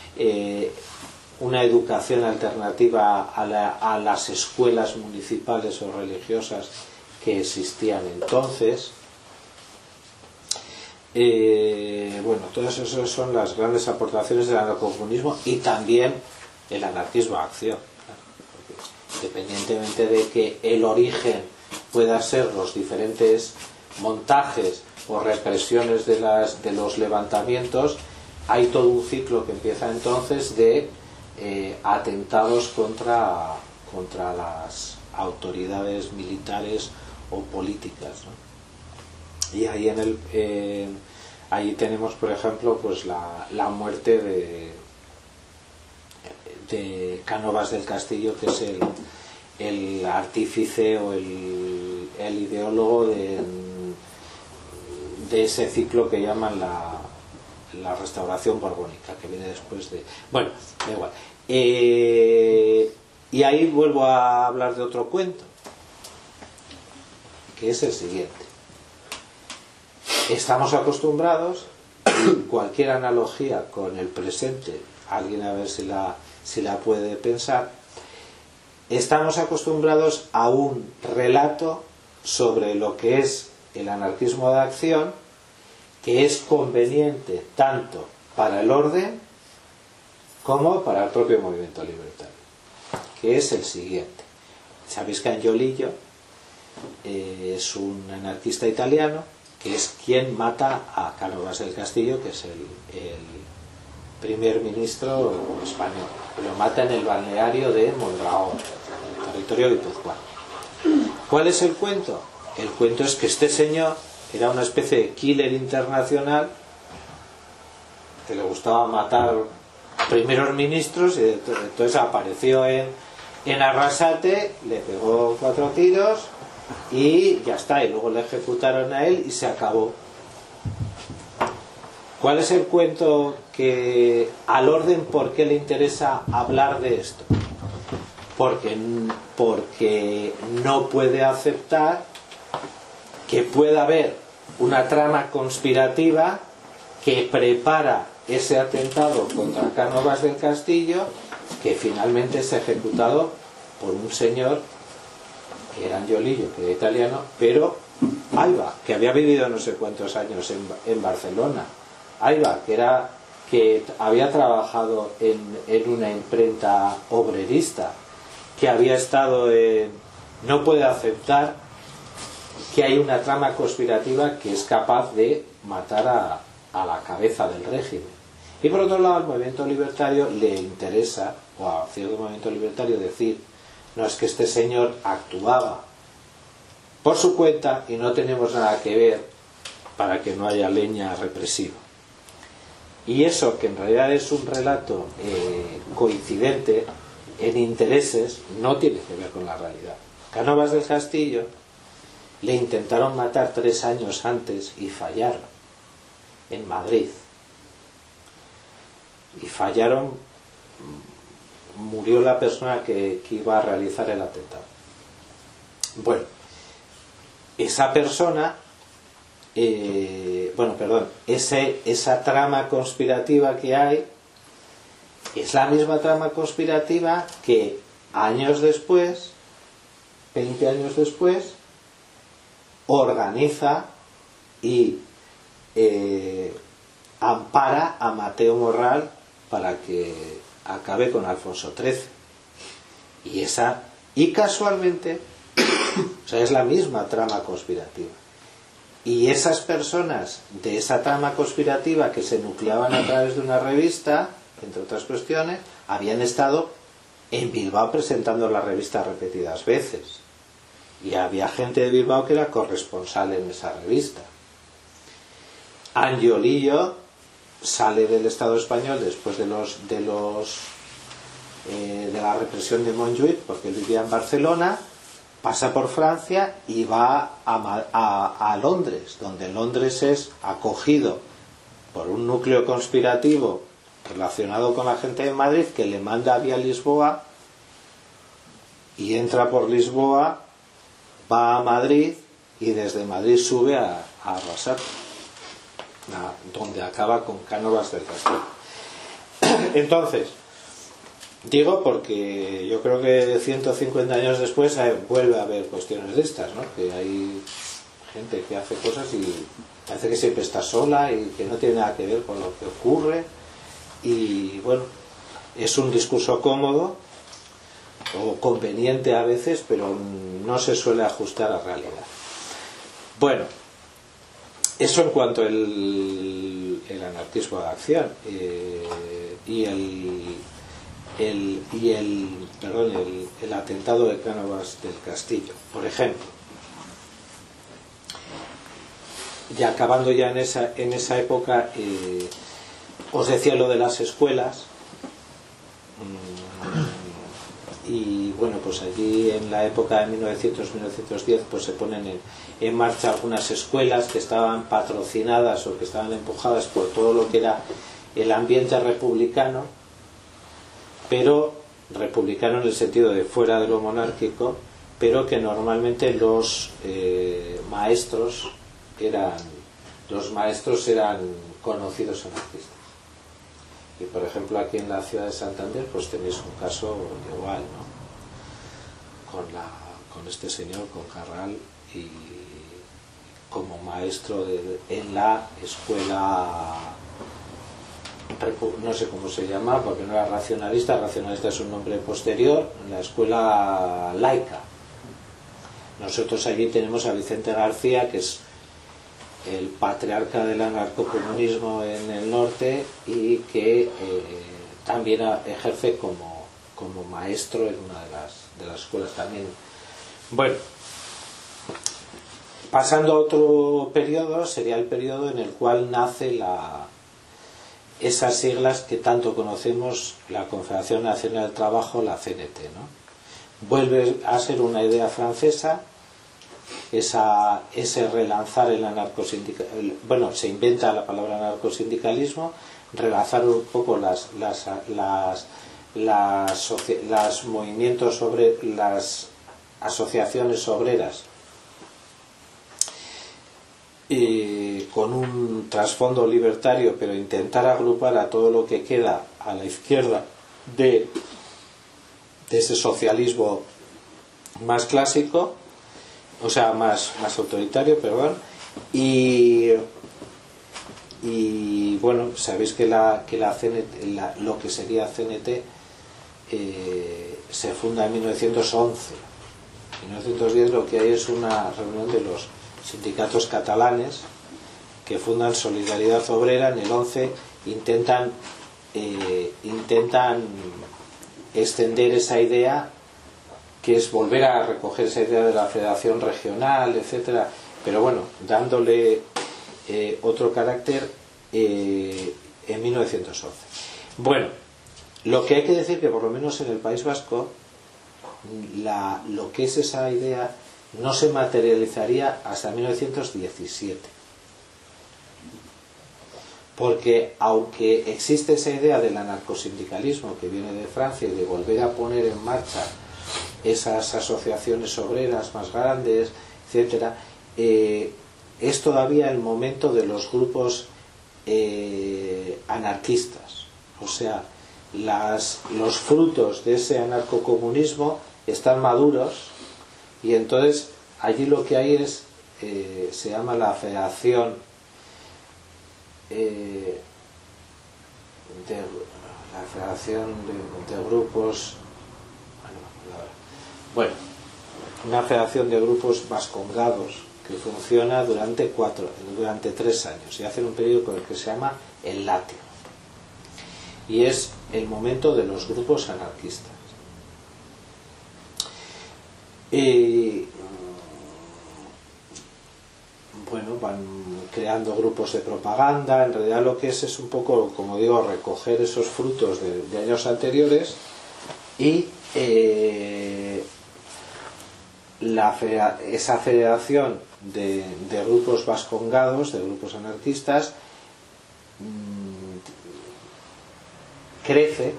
una educación alternativa a las escuelas municipales o religiosas que existían entonces. Bueno, todas esas son las grandes aportaciones del anarcocomunismo y también el anarquismo a acción, claro, porque independientemente de que el origen pueda ser los diferentes montajes o represiones de los levantamientos, hay todo un ciclo que empieza entonces de atentados contra las autoridades militares o políticas, ¿no? Y ahí ahí tenemos, por ejemplo, pues la muerte de Cánovas del Castillo, que es el artífice o el ideólogo de ese ciclo que llaman la restauración borbónica, que viene después de... Bueno, da igual. Y ahí vuelvo a hablar de otro cuento, que es el siguiente. Estamos acostumbrados, cualquier analogía con el presente, alguien a ver si la puede pensar, estamos acostumbrados a un relato sobre lo que es el anarquismo de acción, que es conveniente tanto para el orden como para el propio movimiento libertario, que es el siguiente. Sabéis que Angiolillo es un anarquista italiano, que es quien mata a Cánovas del Castillo, que es el primer ministro español. Lo mata en el balneario de Mondragón, en el territorio guipuzcoano. ¿Cuál es el cuento? El cuento es que este señor era una especie de killer internacional que le gustaba matar primeros ministros, y entonces apareció en Arrasate, le pegó 4 tiros y ya está, y luego le ejecutaron a él y se acabó. ¿Cuál es el cuento que al orden, por qué le interesa hablar de esto? Porque no puede aceptar que pueda haber una trama conspirativa que prepara ese atentado contra Cánovas del Castillo, que finalmente es ejecutado por un señor que era Angiolillo, que era italiano, pero ahí va, que había vivido no sé cuántos años en Barcelona, ahí va, que había trabajado en una imprenta obrerista, que había estado no puede aceptar que hay una trama conspirativa que es capaz de matar a la cabeza del régimen. Y por otro lado, al movimiento libertario le interesa, o a cierto movimiento libertario, decir: no, es que este señor actuaba por su cuenta y no tenemos nada que ver, para que no haya leña represiva. Y eso, que en realidad es un relato coincidente en intereses, no tiene que ver con la realidad. Cánovas del Castillo le intentaron matar 3 años antes y fallaron en Madrid. Y fallaron, murió la persona que iba a realizar el atentado. Bueno, esa persona, esa trama conspirativa que hay es la misma trama conspirativa que años después, 20 años después, organiza y ampara a Mateo Morral para que acabe con Alfonso XIII. Y casualmente, o sea, es la misma trama conspirativa. Y esas personas de esa trama conspirativa, que se nucleaban a través de una revista, entre otras cuestiones, habían estado en Bilbao presentando la revista repetidas veces. Y había gente de Bilbao que era corresponsal en esa revista. Angiolillo sale del Estado español después de la represión de Montjuïc, porque él vivía en Barcelona, pasa por Francia y va a Londres, donde Londres es acogido por un núcleo conspirativo relacionado con la gente de Madrid, que le manda vía Lisboa, y entra por Lisboa, va a Madrid y desde Madrid sube a Arrasate, donde acaba con Cánovas del Castillo. Entonces, Digo porque yo creo que 150 años después vuelve a haber cuestiones de estas, ¿no? Que hay gente que hace cosas y parece que siempre está sola y que no tiene nada que ver con lo que ocurre. Y bueno, es un discurso cómodo o conveniente a veces, pero no se suele ajustar a la realidad. Bueno, eso en cuanto al anarquismo de acción y el atentado de Cánovas del Castillo, por ejemplo. Ya acabando ya en esa época, os decía lo de las escuelas. Y bueno, pues allí en la época de 1900-1910 pues se ponen en marcha algunas escuelas que estaban patrocinadas o que estaban empujadas por todo lo que era el ambiente republicano, pero republicano en el sentido de fuera de lo monárquico, pero que normalmente los maestros eran conocidos anarquistas. Y por ejemplo aquí en la ciudad de Santander pues tenéis un caso igual, ¿no? Con este señor, con Carral, y como maestro en la escuela, no sé cómo se llama porque no era racionalista es un nombre posterior, en la escuela laica. Nosotros allí tenemos a Vicente García, que es el patriarca del anarcocomunismo en el norte y que también ejerce como maestro en una de las escuelas también. Bueno, pasando a otro periodo, sería el periodo en el cual nace esas siglas que tanto conocemos, la Confederación Nacional del Trabajo, la CNT, ¿no? Vuelve a ser una idea francesa. Ese relanzar el anarcosindicalismo, bueno, se inventa la palabra anarcosindicalismo, relanzar un poco las movimientos sobre las asociaciones obreras con un trasfondo libertario, pero intentar agrupar a todo lo que queda a la izquierda de ese socialismo más clásico, o sea, más autoritario, perdón, y bueno, sabéis que la CNT, lo que sería CNT se funda en 1911. En 1910 lo que hay es una reunión de los sindicatos catalanes que fundan Solidaridad Obrera. En el 11 intentan extender esa idea, que es volver a recoger esa idea de la federación regional, etcétera, pero bueno, dándole otro carácter en 1911. Bueno, lo que hay que decir que por lo menos en el País Vasco lo que es esa idea no se materializaría hasta 1917, porque aunque existe esa idea del anarcosindicalismo que viene de Francia y de volver a poner en marcha esas asociaciones obreras más grandes, etcétera, es todavía el momento de los grupos anarquistas. O sea, los frutos de ese anarcocomunismo están maduros y entonces allí lo que hay es se llama la Federación de grupos, bueno, una federación de grupos vascongados que funciona durante 3 años y hacen un periodo que se llama el Latio, y es el momento de los grupos anarquistas. Y bueno, van creando grupos de propaganda. En realidad lo que es un poco, como digo, recoger esos frutos de años anteriores y esa federación de grupos vascongados, de grupos anarquistas, crece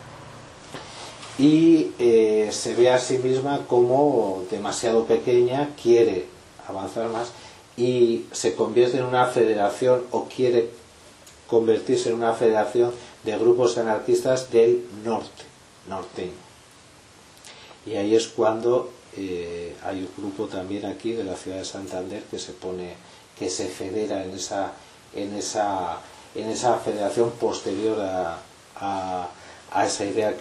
y se ve a sí misma como demasiado pequeña, quiere avanzar más y se convierte en una federación, o quiere convertirse en una federación de grupos anarquistas del norte. norteño. Y ahí es cuando hay un grupo también aquí de la ciudad de Santander que se federa en esa federación posterior a esa idea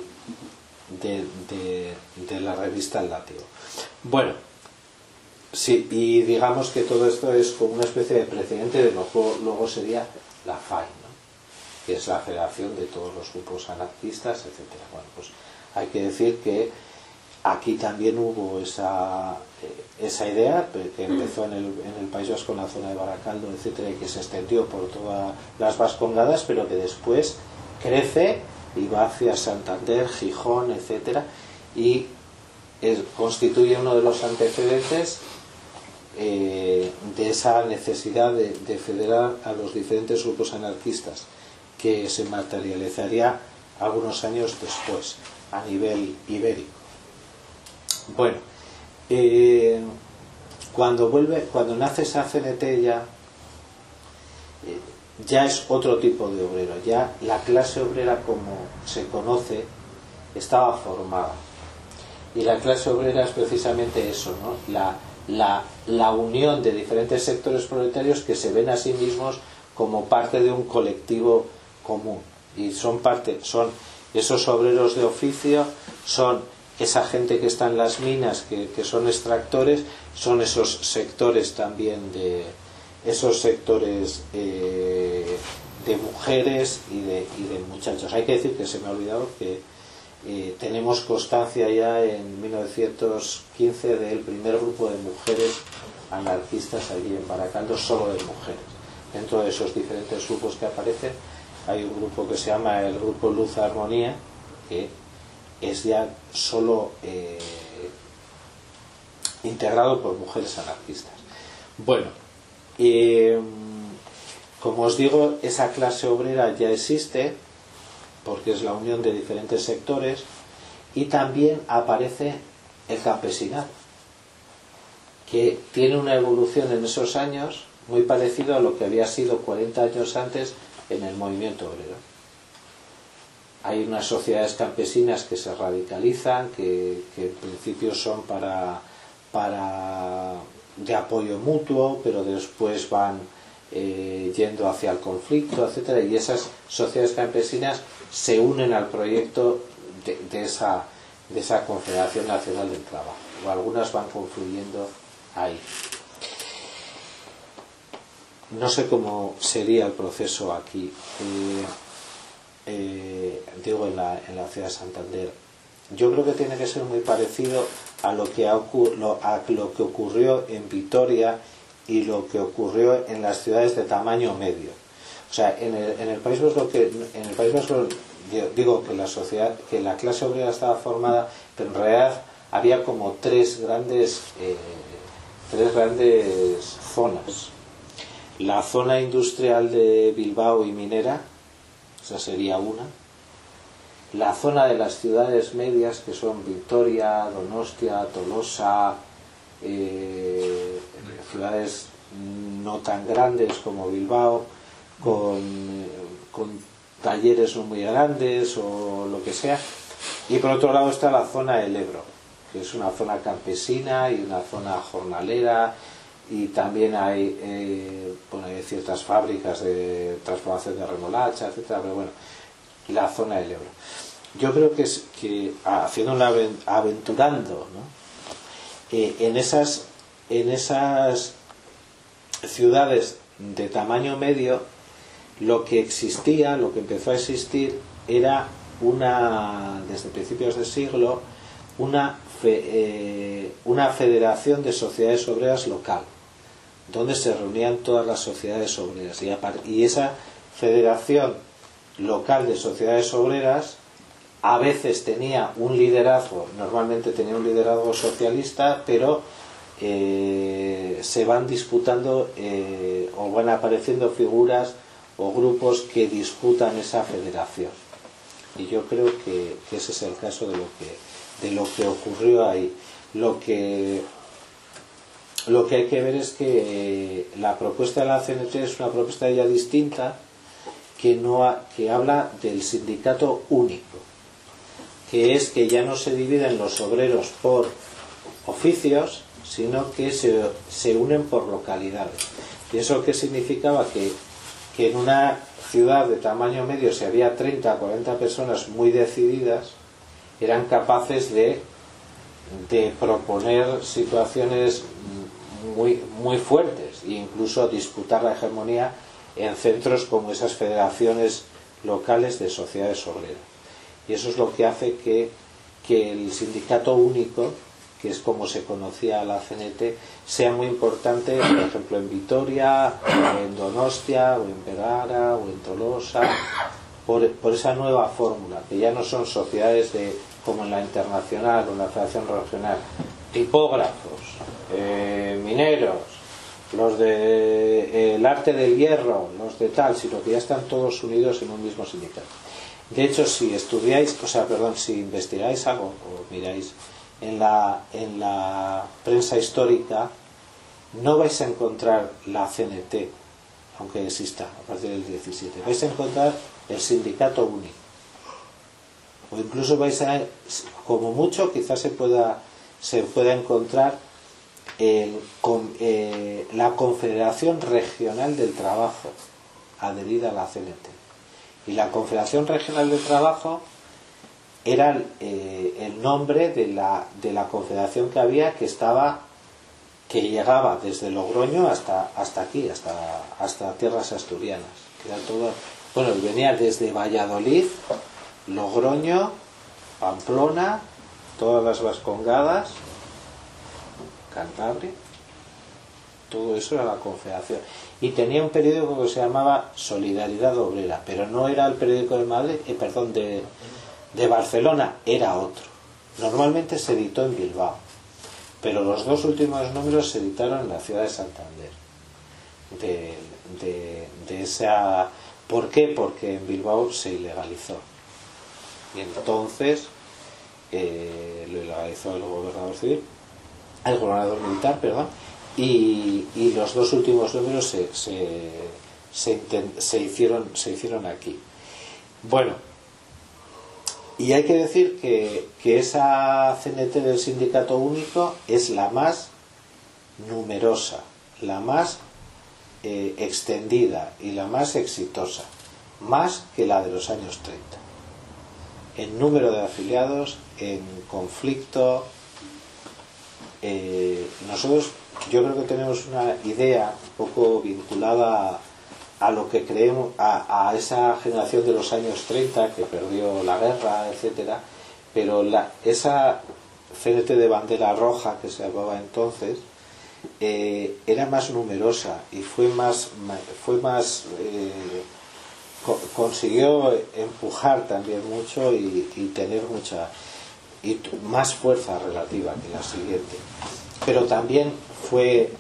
de la revista El Látigo. Bueno, sí, y digamos que todo esto es como una especie de precedente de lo que luego sería la FAI, ¿no? Que es la federación de todos los grupos anarquistas, etcétera. Bueno, pues hay que decir que aquí también hubo esa idea que empezó en el País Vasco, en la zona de Baracaldo, etcétera, y que se extendió por todas las Vascongadas, pero que después crece y va hacia Santander, Gijón, etcétera, y constituye uno de los antecedentes de esa necesidad de federar a los diferentes grupos anarquistas, que se materializaría algunos años después a nivel ibérico. Bueno, cuando nace esa CNT ya es otro tipo de obrero, ya la clase obrera como se conoce estaba formada, y la clase obrera es precisamente eso, ¿no? La unión de diferentes sectores proletarios que se ven a sí mismos como parte de un colectivo común, y son esos obreros de oficio, son esa gente que está en las minas, que son extractores, son esos sectores también de mujeres y de muchachos. Hay que decir que se me ha olvidado que tenemos constancia ya en 1915 del primer grupo de mujeres anarquistas allí en Baracaldo, solo de mujeres. Dentro de esos diferentes grupos que aparecen hay un grupo que se llama el Grupo Luz Armonía, que es ya solo integrado por mujeres anarquistas. Bueno, como os digo, esa clase obrera ya existe porque es la unión de diferentes sectores, y también aparece el campesinado, que tiene una evolución en esos años muy parecido a lo que había sido 40 años antes en el movimiento obrero. Hay unas sociedades campesinas que se radicalizan, que en principio son de apoyo mutuo, pero después van yendo hacia el conflicto, etcétera, y esas sociedades campesinas se unen al proyecto de esa Confederación Nacional del Trabajo, o algunas van confluyendo ahí. No sé cómo sería el proceso aquí, digo en la ciudad de Santander. Yo creo que tiene que ser muy parecido a lo que ocurrió en Vitoria y lo que ocurrió en las ciudades de tamaño medio. O sea, en el País Vasco digo que la clase obrera estaba formada, pero en realidad había como tres grandes zonas. La zona industrial de Bilbao y minera, esa sería una. La zona de las ciudades medias, que son Vitoria, Donostia, Tolosa, ciudades no tan grandes como Bilbao, con talleres no muy grandes o lo que sea. Y por otro lado está la zona del Ebro, que es una zona campesina y una zona jornalera, y también hay ciertas fábricas de transformación de remolacha, etcétera, pero bueno, la zona del Ebro. Yo creo que haciendo aventurando, ¿no? En esas ciudades de tamaño medio, lo que empezó a existir era desde principios del siglo, una federación de sociedades obreras local, donde se reunían todas las sociedades obreras, y esa federación local de sociedades obreras a veces tenía un liderazgo, normalmente tenía un liderazgo socialista, pero se van disputando o van apareciendo figuras o grupos que disputan esa federación, y yo creo que ese es el caso de lo que ocurrió ahí. Lo que hay que ver es que la propuesta de la CNT es una propuesta ya distinta, que habla del sindicato único. que es que ya no se dividen los obreros por oficios, sino que se unen por localidades. ¿Y eso qué significaba? Que en una ciudad de tamaño medio, si había 30 o 40 personas muy decididas, eran capaces de proponer situaciones muy fuertes e incluso disputar la hegemonía en centros como esas federaciones locales de sociedades obreras. Y eso es lo que hace que el sindicato único, que es como se conocía la CNT, sea muy importante, por ejemplo, en Vitoria, en Donostia, o en Vergara, o en Tolosa, por esa nueva fórmula, que ya no son sociedades como en la internacional o en la federación regional, tipógrafos, mineros, los del arte del hierro, los de tal, sino que ya están todos unidos en un mismo sindicato. De hecho, si estudiáis, si investigáis algo o miráis en la prensa histórica, no vais a encontrar la CNT, aunque exista a partir del 17. Vais a encontrar el sindicato único. O incluso vais a, como mucho, quizás se pueda encontrar la Confederación Regional del Trabajo adherida a la CNT. Y la Confederación Regional del Trabajo era el nombre de la confederación que había, que llegaba desde Logroño hasta aquí, hasta tierras asturianas. Era todo, venía desde Valladolid, Logroño, Pamplona, todas las Vascongadas, Cantabria, todo eso era la confederación. Y tenía un periódico que se llamaba Solidaridad Obrera, pero no era el periódico de Madrid, de Barcelona, era otro. Normalmente se editó en Bilbao, pero los dos últimos números se editaron en la ciudad de Santander. ¿Por qué? Porque en Bilbao se ilegalizó. Y entonces lo ilegalizó el gobernador militar, y los dos últimos números se hicieron aquí. Bueno, y hay que decir que esa CNT del sindicato único es la más numerosa, la más extendida y la más exitosa, más que la de los años 30. En número de afiliados, en conflicto. Nosotros, yo creo que tenemos una idea un poco vinculada a lo que creemos, a esa generación de los años 30 que perdió la guerra, etcétera, pero esa CNT de bandera roja que se llamaba entonces era más numerosa y consiguió empujar también mucho y tener más fuerza relativa que la siguiente, pero también fue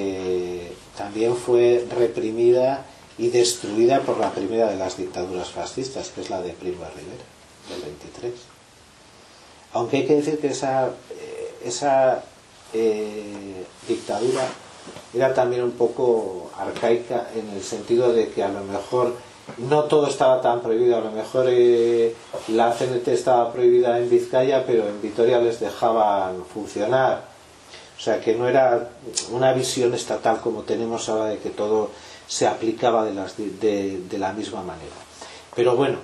reprimida y destruida por la primera de las dictaduras fascistas, que es la de Primo de Rivera, del 23. Aunque hay que decir que esa dictadura era también un poco arcaica, en el sentido de que a lo mejor no todo estaba tan prohibido. A lo mejor la CNT estaba prohibida en Vizcaya, pero en Vitoria les dejaban funcionar. O sea, que no era una visión estatal como tenemos ahora, de que todo se aplicaba de la misma manera. Pero bueno,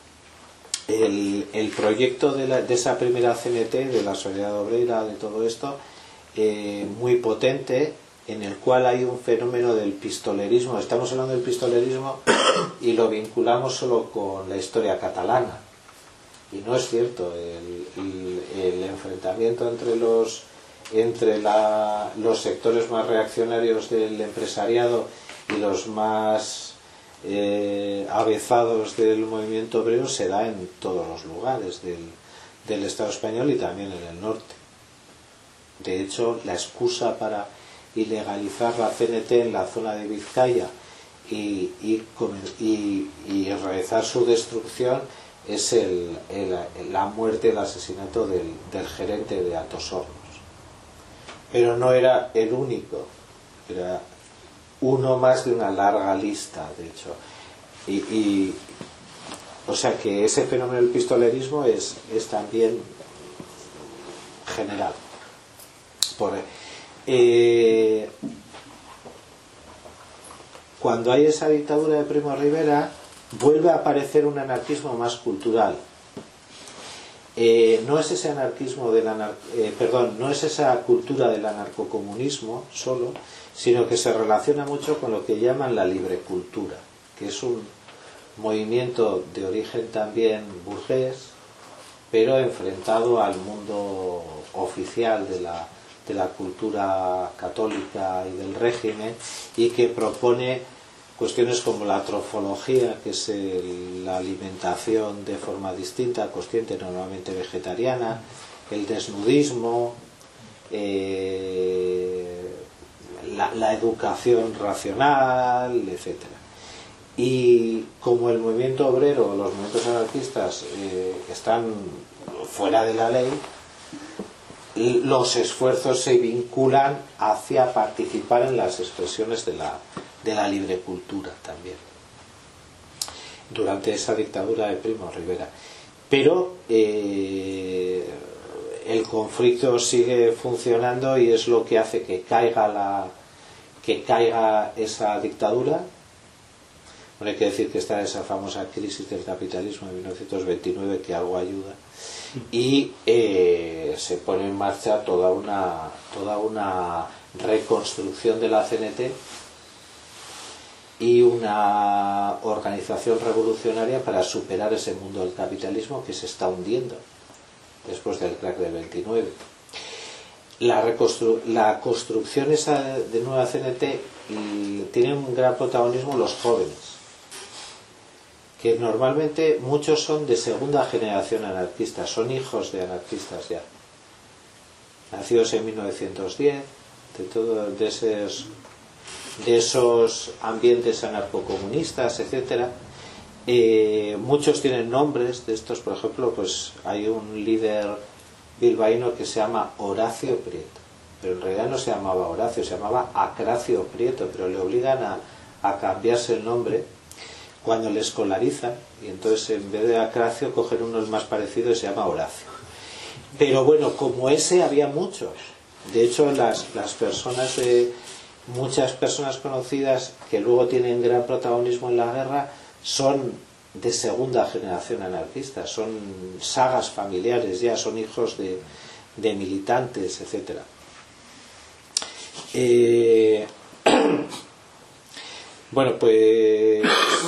el proyecto de esa primera CNT, de la Solidaridad Obrera, de todo esto, muy potente, en el cual hay un fenómeno del pistolerismo. Estamos hablando del pistolerismo y lo vinculamos solo con la historia catalana, y no es cierto. El enfrentamiento entre los sectores más reaccionarios del empresariado y los más avezados del movimiento obrero se da en todos los lugares del Estado español y también en el norte. De hecho, la excusa para ilegalizar la CNT en la zona de Vizcaya y realizar su destrucción es la muerte, el asesinato del gerente de Atos Hornos. Pero no era el único, era uno más de una larga lista, de hecho. O sea que ese fenómeno del pistolerismo es también general. Cuando hay esa dictadura de Primo de Rivera, vuelve a aparecer un anarquismo más cultural. No es ese anarquismo no es esa cultura del anarcocomunismo solo, sino que se relaciona mucho con lo que llaman la librecultura, que es un movimiento de origen también burgués, pero enfrentado al mundo oficial de la cultura católica y del régimen, y que propone cuestiones como la trofología, que es la alimentación de forma distinta, consciente, normalmente vegetariana, el desnudismo, la educación racional, etcétera. Y como el movimiento obrero, los movimientos anarquistas están fuera de la ley, los esfuerzos se vinculan hacia participar en las expresiones de la libre cultura también, durante esa dictadura de Primo de Rivera. Pero el conflicto sigue funcionando y es lo que hace que caiga esa dictadura. Bueno, hay que decir que está esa famosa crisis del capitalismo de 1929, que algo ayuda, y se pone en marcha toda una reconstrucción de la CNT y una organización revolucionaria para superar ese mundo del capitalismo que se está hundiendo después del crack del 29. La construcción esa de nueva CNT tiene un gran protagonismo los jóvenes, que normalmente muchos son de segunda generación anarquista, son hijos de anarquistas ya, nacidos en 1910, de esos ambientes anarcocomunistas, etcétera. Muchos tienen nombres de estos. Por ejemplo, pues hay un líder bilbaíno que se llama Horacio Prieto, pero en realidad no se llamaba Horacio, se llamaba Acracio Prieto, pero le obligan a cambiarse el nombre cuando le escolarizan, y entonces en vez de Acracio cogen unos más parecidos y se llama Horacio. Pero bueno, como ese había muchos. De hecho, muchas personas conocidas que luego tienen gran protagonismo en la guerra son de segunda generación anarquista, son sagas familiares ya, son hijos de militantes, etcétera. Bueno, pues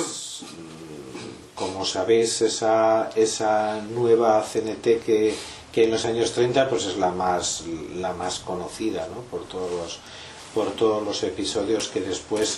como sabéis, esa nueva CNT que en los años 30 pues es la más conocida, ¿no? por todos los episodios que después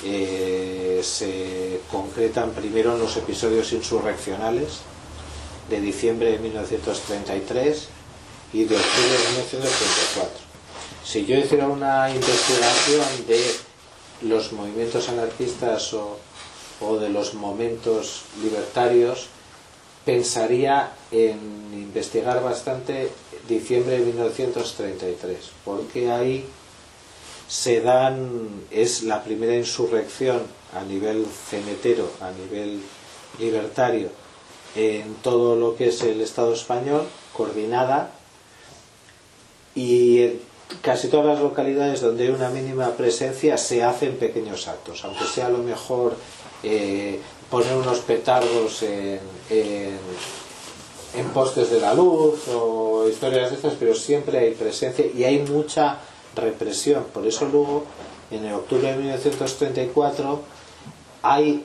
se concretan primero en los episodios insurreccionales de diciembre de 1933 y de octubre de 1934. Si yo hiciera una investigación de los movimientos anarquistas o de los momentos libertarios, pensaría en investigar bastante diciembre de 1933, porque ahí es la primera insurrección a nivel cenetero, a nivel libertario, en todo lo que es el Estado español, coordinada, y en casi todas las localidades donde hay una mínima presencia se hacen pequeños actos, aunque sea a lo mejor poner unos petardos en postes de la luz o historias de estas, pero siempre hay presencia y hay mucha represión. Por eso luego, en el octubre de 1934, hay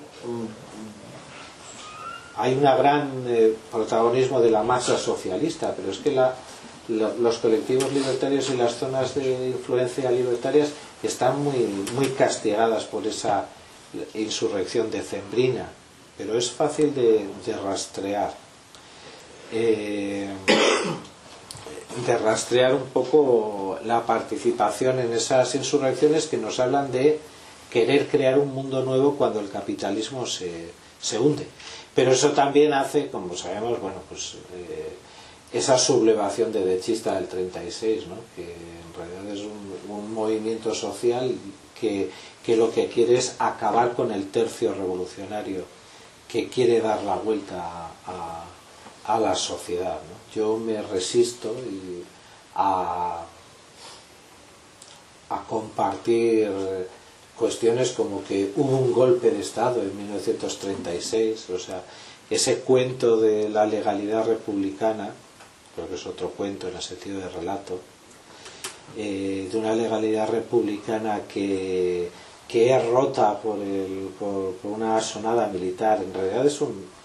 un gran protagonismo de la masa socialista, pero es que los colectivos libertarios y las zonas de influencia libertarias están muy castigadas por esa insurrección decembrina, pero es fácil de rastrear. De rastrear un poco la participación en esas insurrecciones que nos hablan de querer crear un mundo nuevo cuando el capitalismo se hunde. Pero eso también hace, como sabemos, bueno, pues esa sublevación de derechista del 36, ¿no? Que en realidad es un movimiento social que lo que quiere es acabar con el tercio revolucionario que quiere dar la vuelta a la sociedad, ¿no? Yo me resisto a compartir cuestiones como que hubo un golpe de Estado en 1936, o sea, ese cuento de la legalidad republicana, creo que es otro cuento en el sentido de relato, de una legalidad republicana que es rota por una asonada militar. En realidad es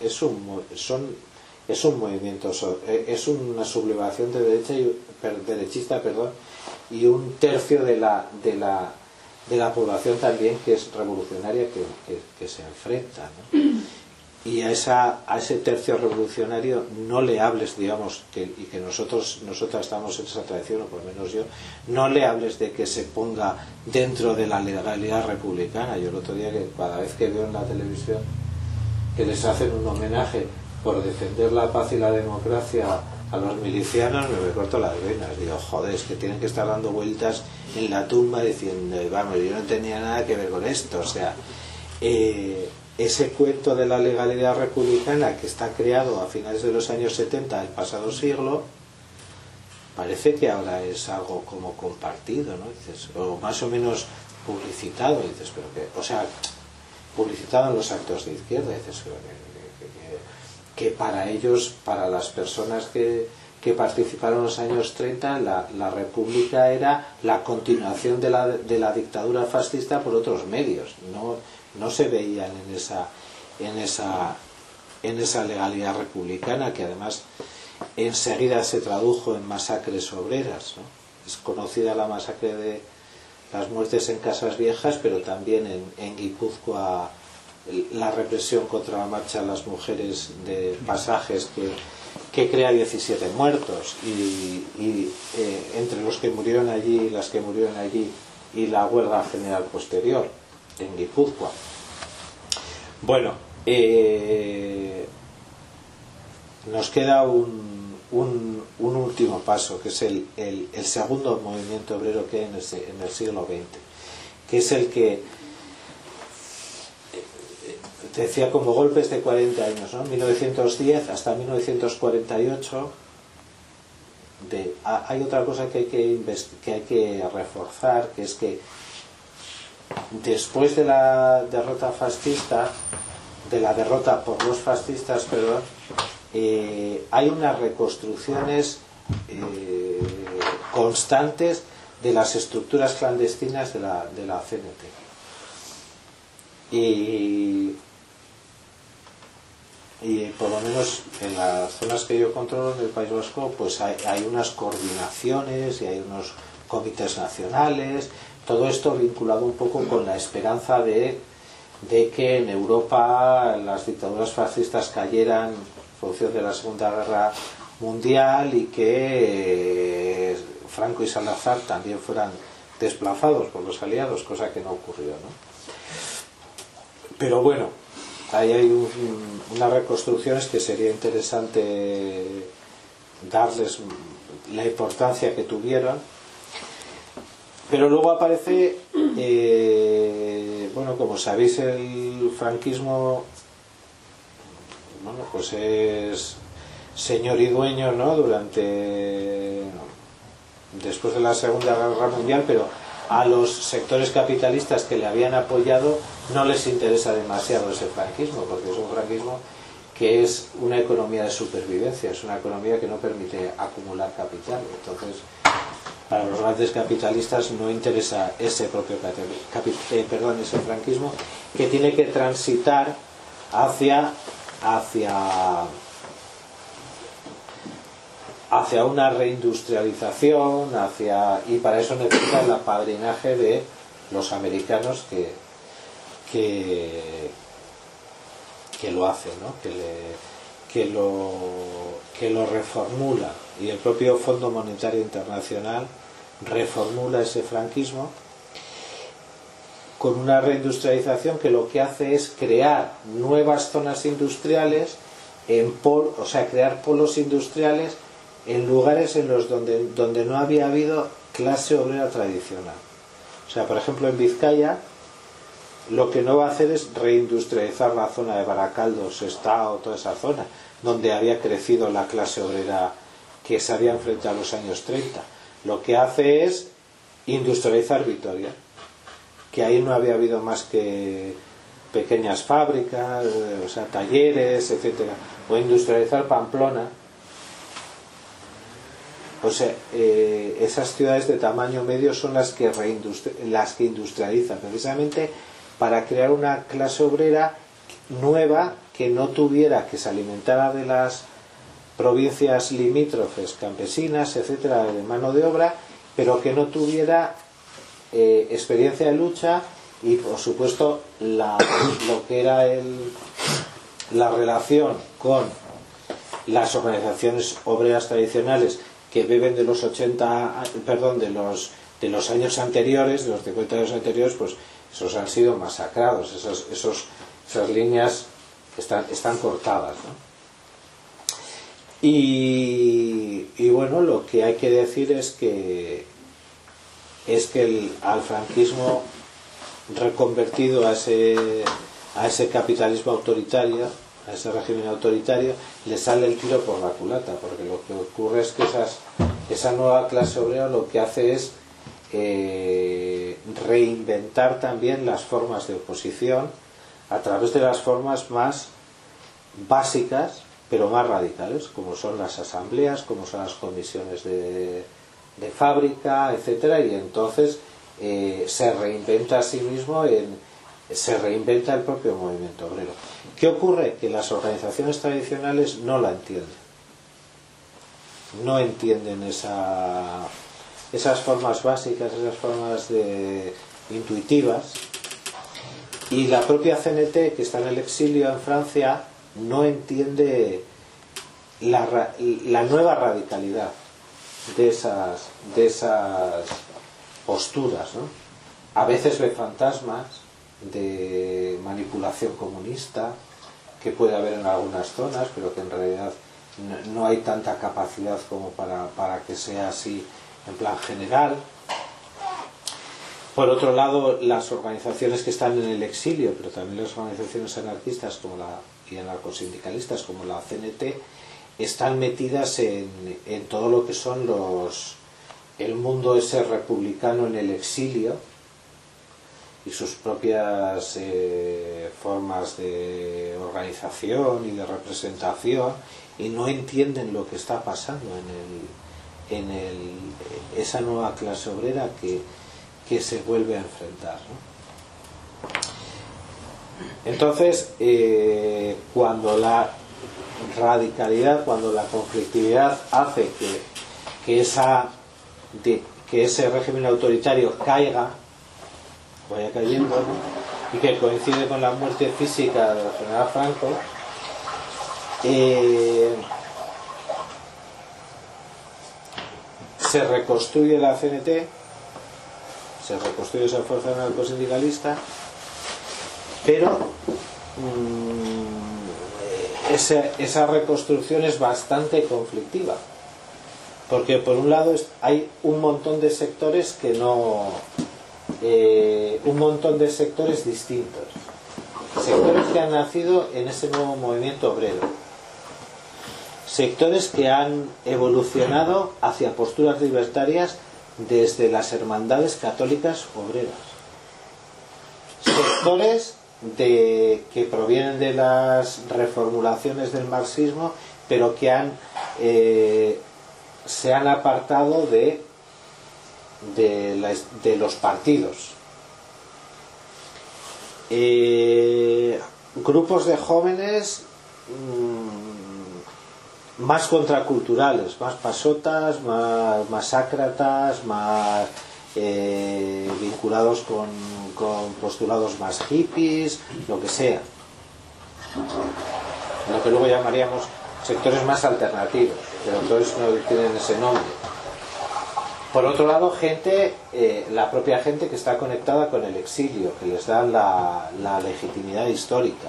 un movimiento, es una sublevación derechista, y un tercio de la población también que es revolucionaria que se enfrenta, ¿no? Y a ese tercio revolucionario no le hables, digamos, y que nosotras estamos en esa tradición, o por lo menos yo, no le hables de que se ponga dentro de la legalidad republicana. Yo el otro día, que cada vez que veo en la televisión que les hacen un homenaje por defender la paz y la democracia a los milicianos, me corto las venas. Digo, joder, es que tienen que estar dando vueltas en la tumba diciendo, vamos, yo no tenía nada que ver con esto. O sea, ese cuento de la legalidad republicana que está creado a finales de los años 70 del pasado siglo, parece que ahora es algo como compartido, ¿no? Dices, o más o menos publicitado. Dices, pero que, o sea, publicitado en los actos de izquierda. Dices, que para ellos, para las personas que participaron en los años 30, la república era la continuación de la dictadura fascista por otros medios. No se veían en esa legalidad republicana, que además enseguida se tradujo en masacres obreras, ¿no? Es conocida la masacre de las muertes en Casas Viejas, pero también en Guipúzcoa la represión contra la marcha de las mujeres de Pasajes, que crea 17 muertos, y entre los que murieron allí, las que murieron allí, y la huelga general posterior en Guipúzcoa. Bueno, nos queda un último paso, que es el segundo movimiento obrero que hay en el siglo XX, que es el que te decía como golpes de 40 años, ¿no? 1910 hasta 1948. Hay otra cosa que hay que reforzar, que es que después de la derrota fascista, de la derrota por los fascistas, perdón, hay unas reconstrucciones constantes de las estructuras clandestinas de la CNT. Y por lo menos en las zonas que yo controlo en el País Vasco, pues hay unas coordinaciones y hay unos comités nacionales, todo esto vinculado un poco con la esperanza de que en Europa las dictaduras fascistas cayeran en función de la Segunda Guerra Mundial, y que Franco y Salazar también fueran desplazados por los aliados, cosa que no ocurrió, ¿no? Pero bueno, ahí hay unas reconstrucciones que sería interesante darles la importancia que tuvieron. Pero luego aparece, bueno, como sabéis, el franquismo, bueno, pues es señor y dueño, ¿no? Después de la Segunda Guerra Mundial, pero a los sectores capitalistas que le habían apoyado no les interesa demasiado ese franquismo, porque es un franquismo que es una economía de supervivencia, es una economía que no permite acumular capital. Entonces, para los grandes capitalistas no interesa ese propio ese franquismo, que tiene que transitar hacia una reindustrialización, y para eso necesita el apadrinaje de los americanos que lo hacen, ¿no? que lo reformula, y el propio Fondo Monetario Internacional reformula ese franquismo con una reindustrialización que lo que hace es crear nuevas zonas industriales, o sea, crear polos industriales en lugares en los donde no había habido clase obrera tradicional. O sea, por ejemplo, en Vizcaya lo que no va a hacer es reindustrializar la zona de Baracaldo, Sestao, toda esa zona, donde había crecido la clase obrera que se había enfrentado a los años 30. Lo que hace es industrializar Vitoria, que ahí no había habido más que pequeñas fábricas, o sea, talleres, etcétera, o industrializar Pamplona. O sea, esas ciudades de tamaño medio son las que industrializan, precisamente para crear una clase obrera nueva que no tuviera, que se alimentara de las provincias limítrofes, campesinas, etcétera, de mano de obra, pero que no tuviera experiencia de lucha y, por supuesto, lo que era la relación con las organizaciones obreras tradicionales que beben de los 80, perdón, de los años anteriores, de los 50 años anteriores, pues esos han sido masacrados, esas líneas están cortadas, ¿no? Y bueno, lo que hay que decir es que al franquismo reconvertido a ese capitalismo autoritario, a ese régimen autoritario, le sale el tiro por la culata, porque lo que ocurre es que esa nueva clase obrera lo que hace es reinventar también las formas de oposición a través de las formas más básicas pero más radicales, como son las asambleas, como son las comisiones de fábrica, etcétera, y entonces se reinventa a sí mismo, se reinventa el propio movimiento obrero. ¿Qué ocurre? Que las organizaciones tradicionales no la entienden, no entienden esas formas básicas, esas formas intuitivas, y la propia CNT, que está en el exilio en Francia, no entiende la nueva radicalidad de esas posturas, ¿no? A veces ve fantasmas de manipulación comunista que puede haber en algunas zonas, pero que en realidad no hay tanta capacidad como para que sea así en plan general. Por otro lado, las organizaciones que están en el exilio, pero también las organizaciones anarquistas y anarcosindicalistas como la CNT, están metidas en todo lo que son el mundo ese republicano en el exilio y sus propias formas de organización y de representación, y no entienden lo que está pasando en esa nueva clase obrera que se vuelve a enfrentar, ¿no? Entonces, cuando la radicalidad, cuando la conflictividad hace que ese régimen autoritario vaya cayendo, ¿no? Y que coincide con la muerte física del general Franco, se reconstruye la CNT, se reconstruye esa fuerza anarcosindicalista, pero esa reconstrucción es bastante conflictiva, porque por un lado hay un montón de sectores un montón de sectores distintos, sectores que han nacido en ese nuevo movimiento obrero, sectores que han evolucionado hacia posturas libertarias desde las hermandades católicas obreras, sectores que provienen de las reformulaciones del marxismo, pero que se han apartado de los partidos, grupos de jóvenes más contraculturales, más pasotas, más masócratas, más vinculados con postulados más hippies, lo que sea, lo que luego llamaríamos sectores más alternativos, pero todos no tienen ese nombre. Por otro lado, la propia gente que está conectada con el exilio, que les da la legitimidad histórica.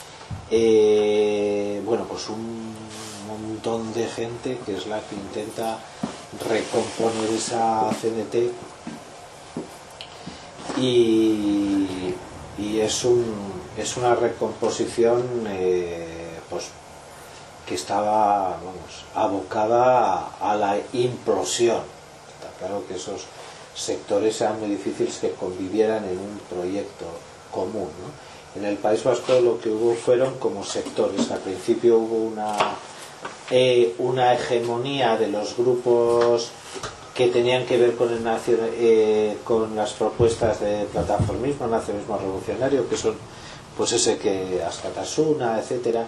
Bueno, pues un montón de gente que es la que intenta recomponer esa CNT y y es una recomposición pues que estaba, vamos, abocada a la implosión. Está claro que esos sectores eran muy difíciles que convivieran en un proyecto común, ¿no? En el País Vasco lo que hubo fueron como sectores. Al principio hubo una hegemonía de los grupos que tenían que ver con las propuestas de plataformismo, nacionalismo revolucionario, que son pues ese que Askatasuna, etcétera.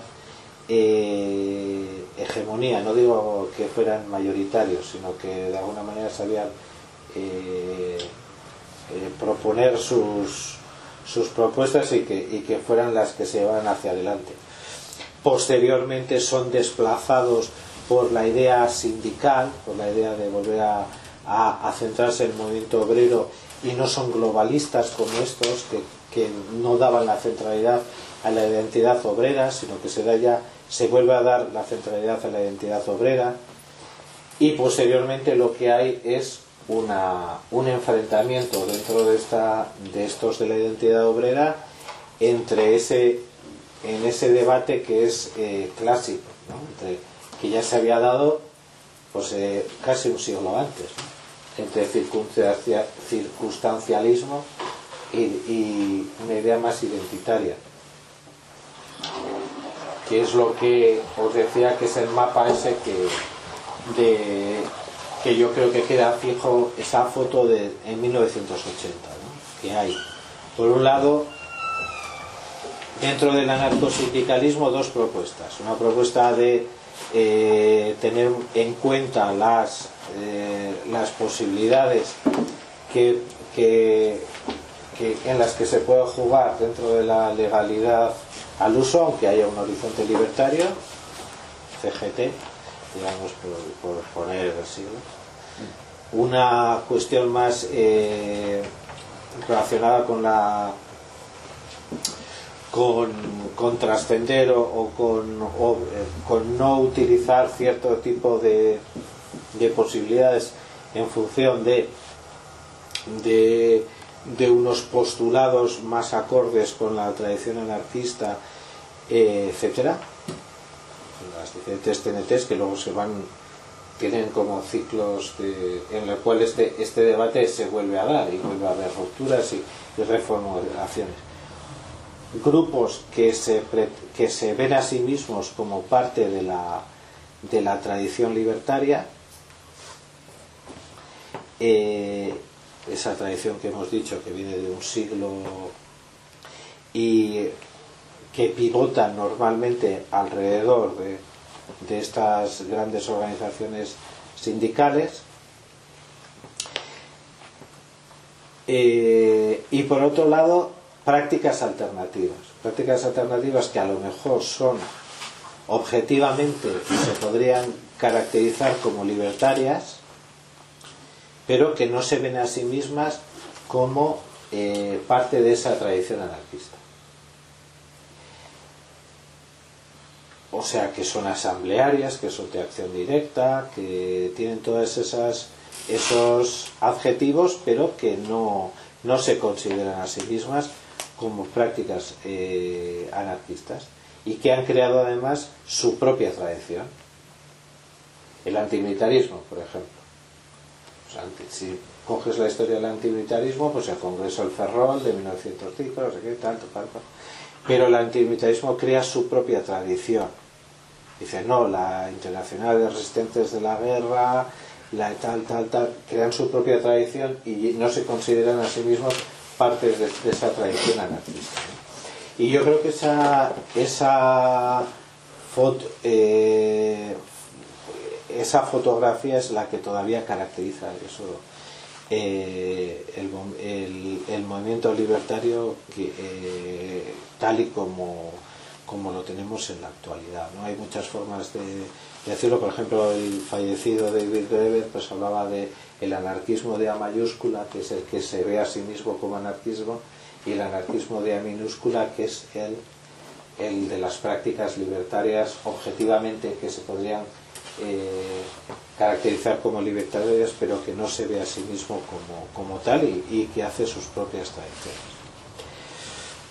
Hegemonía, no digo que fueran mayoritarios, sino que de alguna manera sabían proponer sus propuestas y que fueran las que se llevaran hacia adelante. Posteriormente son desplazados por la idea sindical, por la idea de volver a centrarse en el movimiento obrero, y no son globalistas como estos que no daban la centralidad a la identidad obrera, sino que se vuelve a dar la centralidad a la identidad obrera. Y posteriormente lo que hay es un enfrentamiento dentro de estos de la identidad obrera en ese debate que es clásico, ¿no? Que ya se había dado pues casi un siglo antes, ¿no? Entre circunstancialismo y una idea más identitaria, que es lo que os decía, que es el mapa ese que yo creo que queda fijo, esa foto en 1980, ¿no? Que hay, por un lado, dentro del anarcosindicalismo, dos propuestas. Una propuesta de tener en cuenta las posibilidades en las que se puede jugar dentro de la legalidad al uso, aunque haya un horizonte libertario, CGT, digamos, por poner el siglo. Una cuestión más relacionada con trascender o con no utilizar cierto tipo de posibilidades en función de unos postulados más acordes con la tradición anarquista, etcétera. Las diferentes TNTs que luego tienen como ciclos en los cuales este debate se vuelve a dar y vuelve a haber rupturas y reformulaciones. Grupos que se ven a sí mismos como parte de la tradición libertaria, esa tradición que hemos dicho que viene de un siglo y que pivotan normalmente alrededor de estas grandes organizaciones sindicales, y por otro lado prácticas alternativas que a lo mejor son objetivamente, se podrían caracterizar como libertarias, pero que no se ven a sí mismas como parte de esa tradición anarquista. O sea, que son asamblearias, que son de acción directa, que tienen todos esos adjetivos, pero que no se consideran a sí mismas como prácticas anarquistas, y que han creado además su propia tradición. El antimilitarismo, por ejemplo. O sea, si coges la historia del antimilitarismo, pues el Congreso del Ferrol de 1905, no sé qué, tal. Pero el antimilitarismo crea su propia tradición. Dice, no, la Internacional de Resistentes de la Guerra, la tal, crean su propia tradición y no se consideran a sí mismos partes de esa tradición anarquista, ¿no? Y yo creo que esa fotografía es la que todavía caracteriza eso, el movimiento libertario tal y como lo tenemos en la actualidad, ¿no? Hay muchas formas de decirlo. Por ejemplo, el fallecido David Graeber pues hablaba de el anarquismo de A mayúscula, que es el que se ve a sí mismo como anarquismo, y el anarquismo de A minúscula, que es el de las prácticas libertarias objetivamente que se podrían caracterizar como libertarias, pero que no se ve a sí mismo como tal y que hace sus propias tradiciones.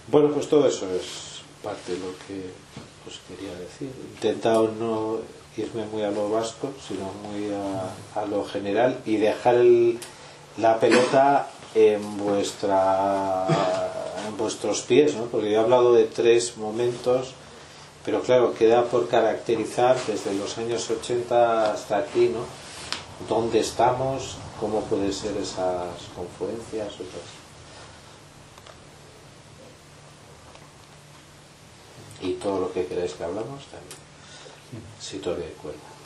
Bueno, pues todo eso es parte de lo que os quería decir. He intentado no irme muy a lo vasco, sino muy a lo general, y dejar la pelota en vuestros pies, ¿no? Porque yo he hablado de 3 momentos, pero claro, queda por caracterizar desde los años 80 hasta aquí, ¿no? ¿Dónde estamos? ¿Cómo pueden ser esas confluencias? Y todo lo que queráis que hablamos también, si todavía hay cuerda.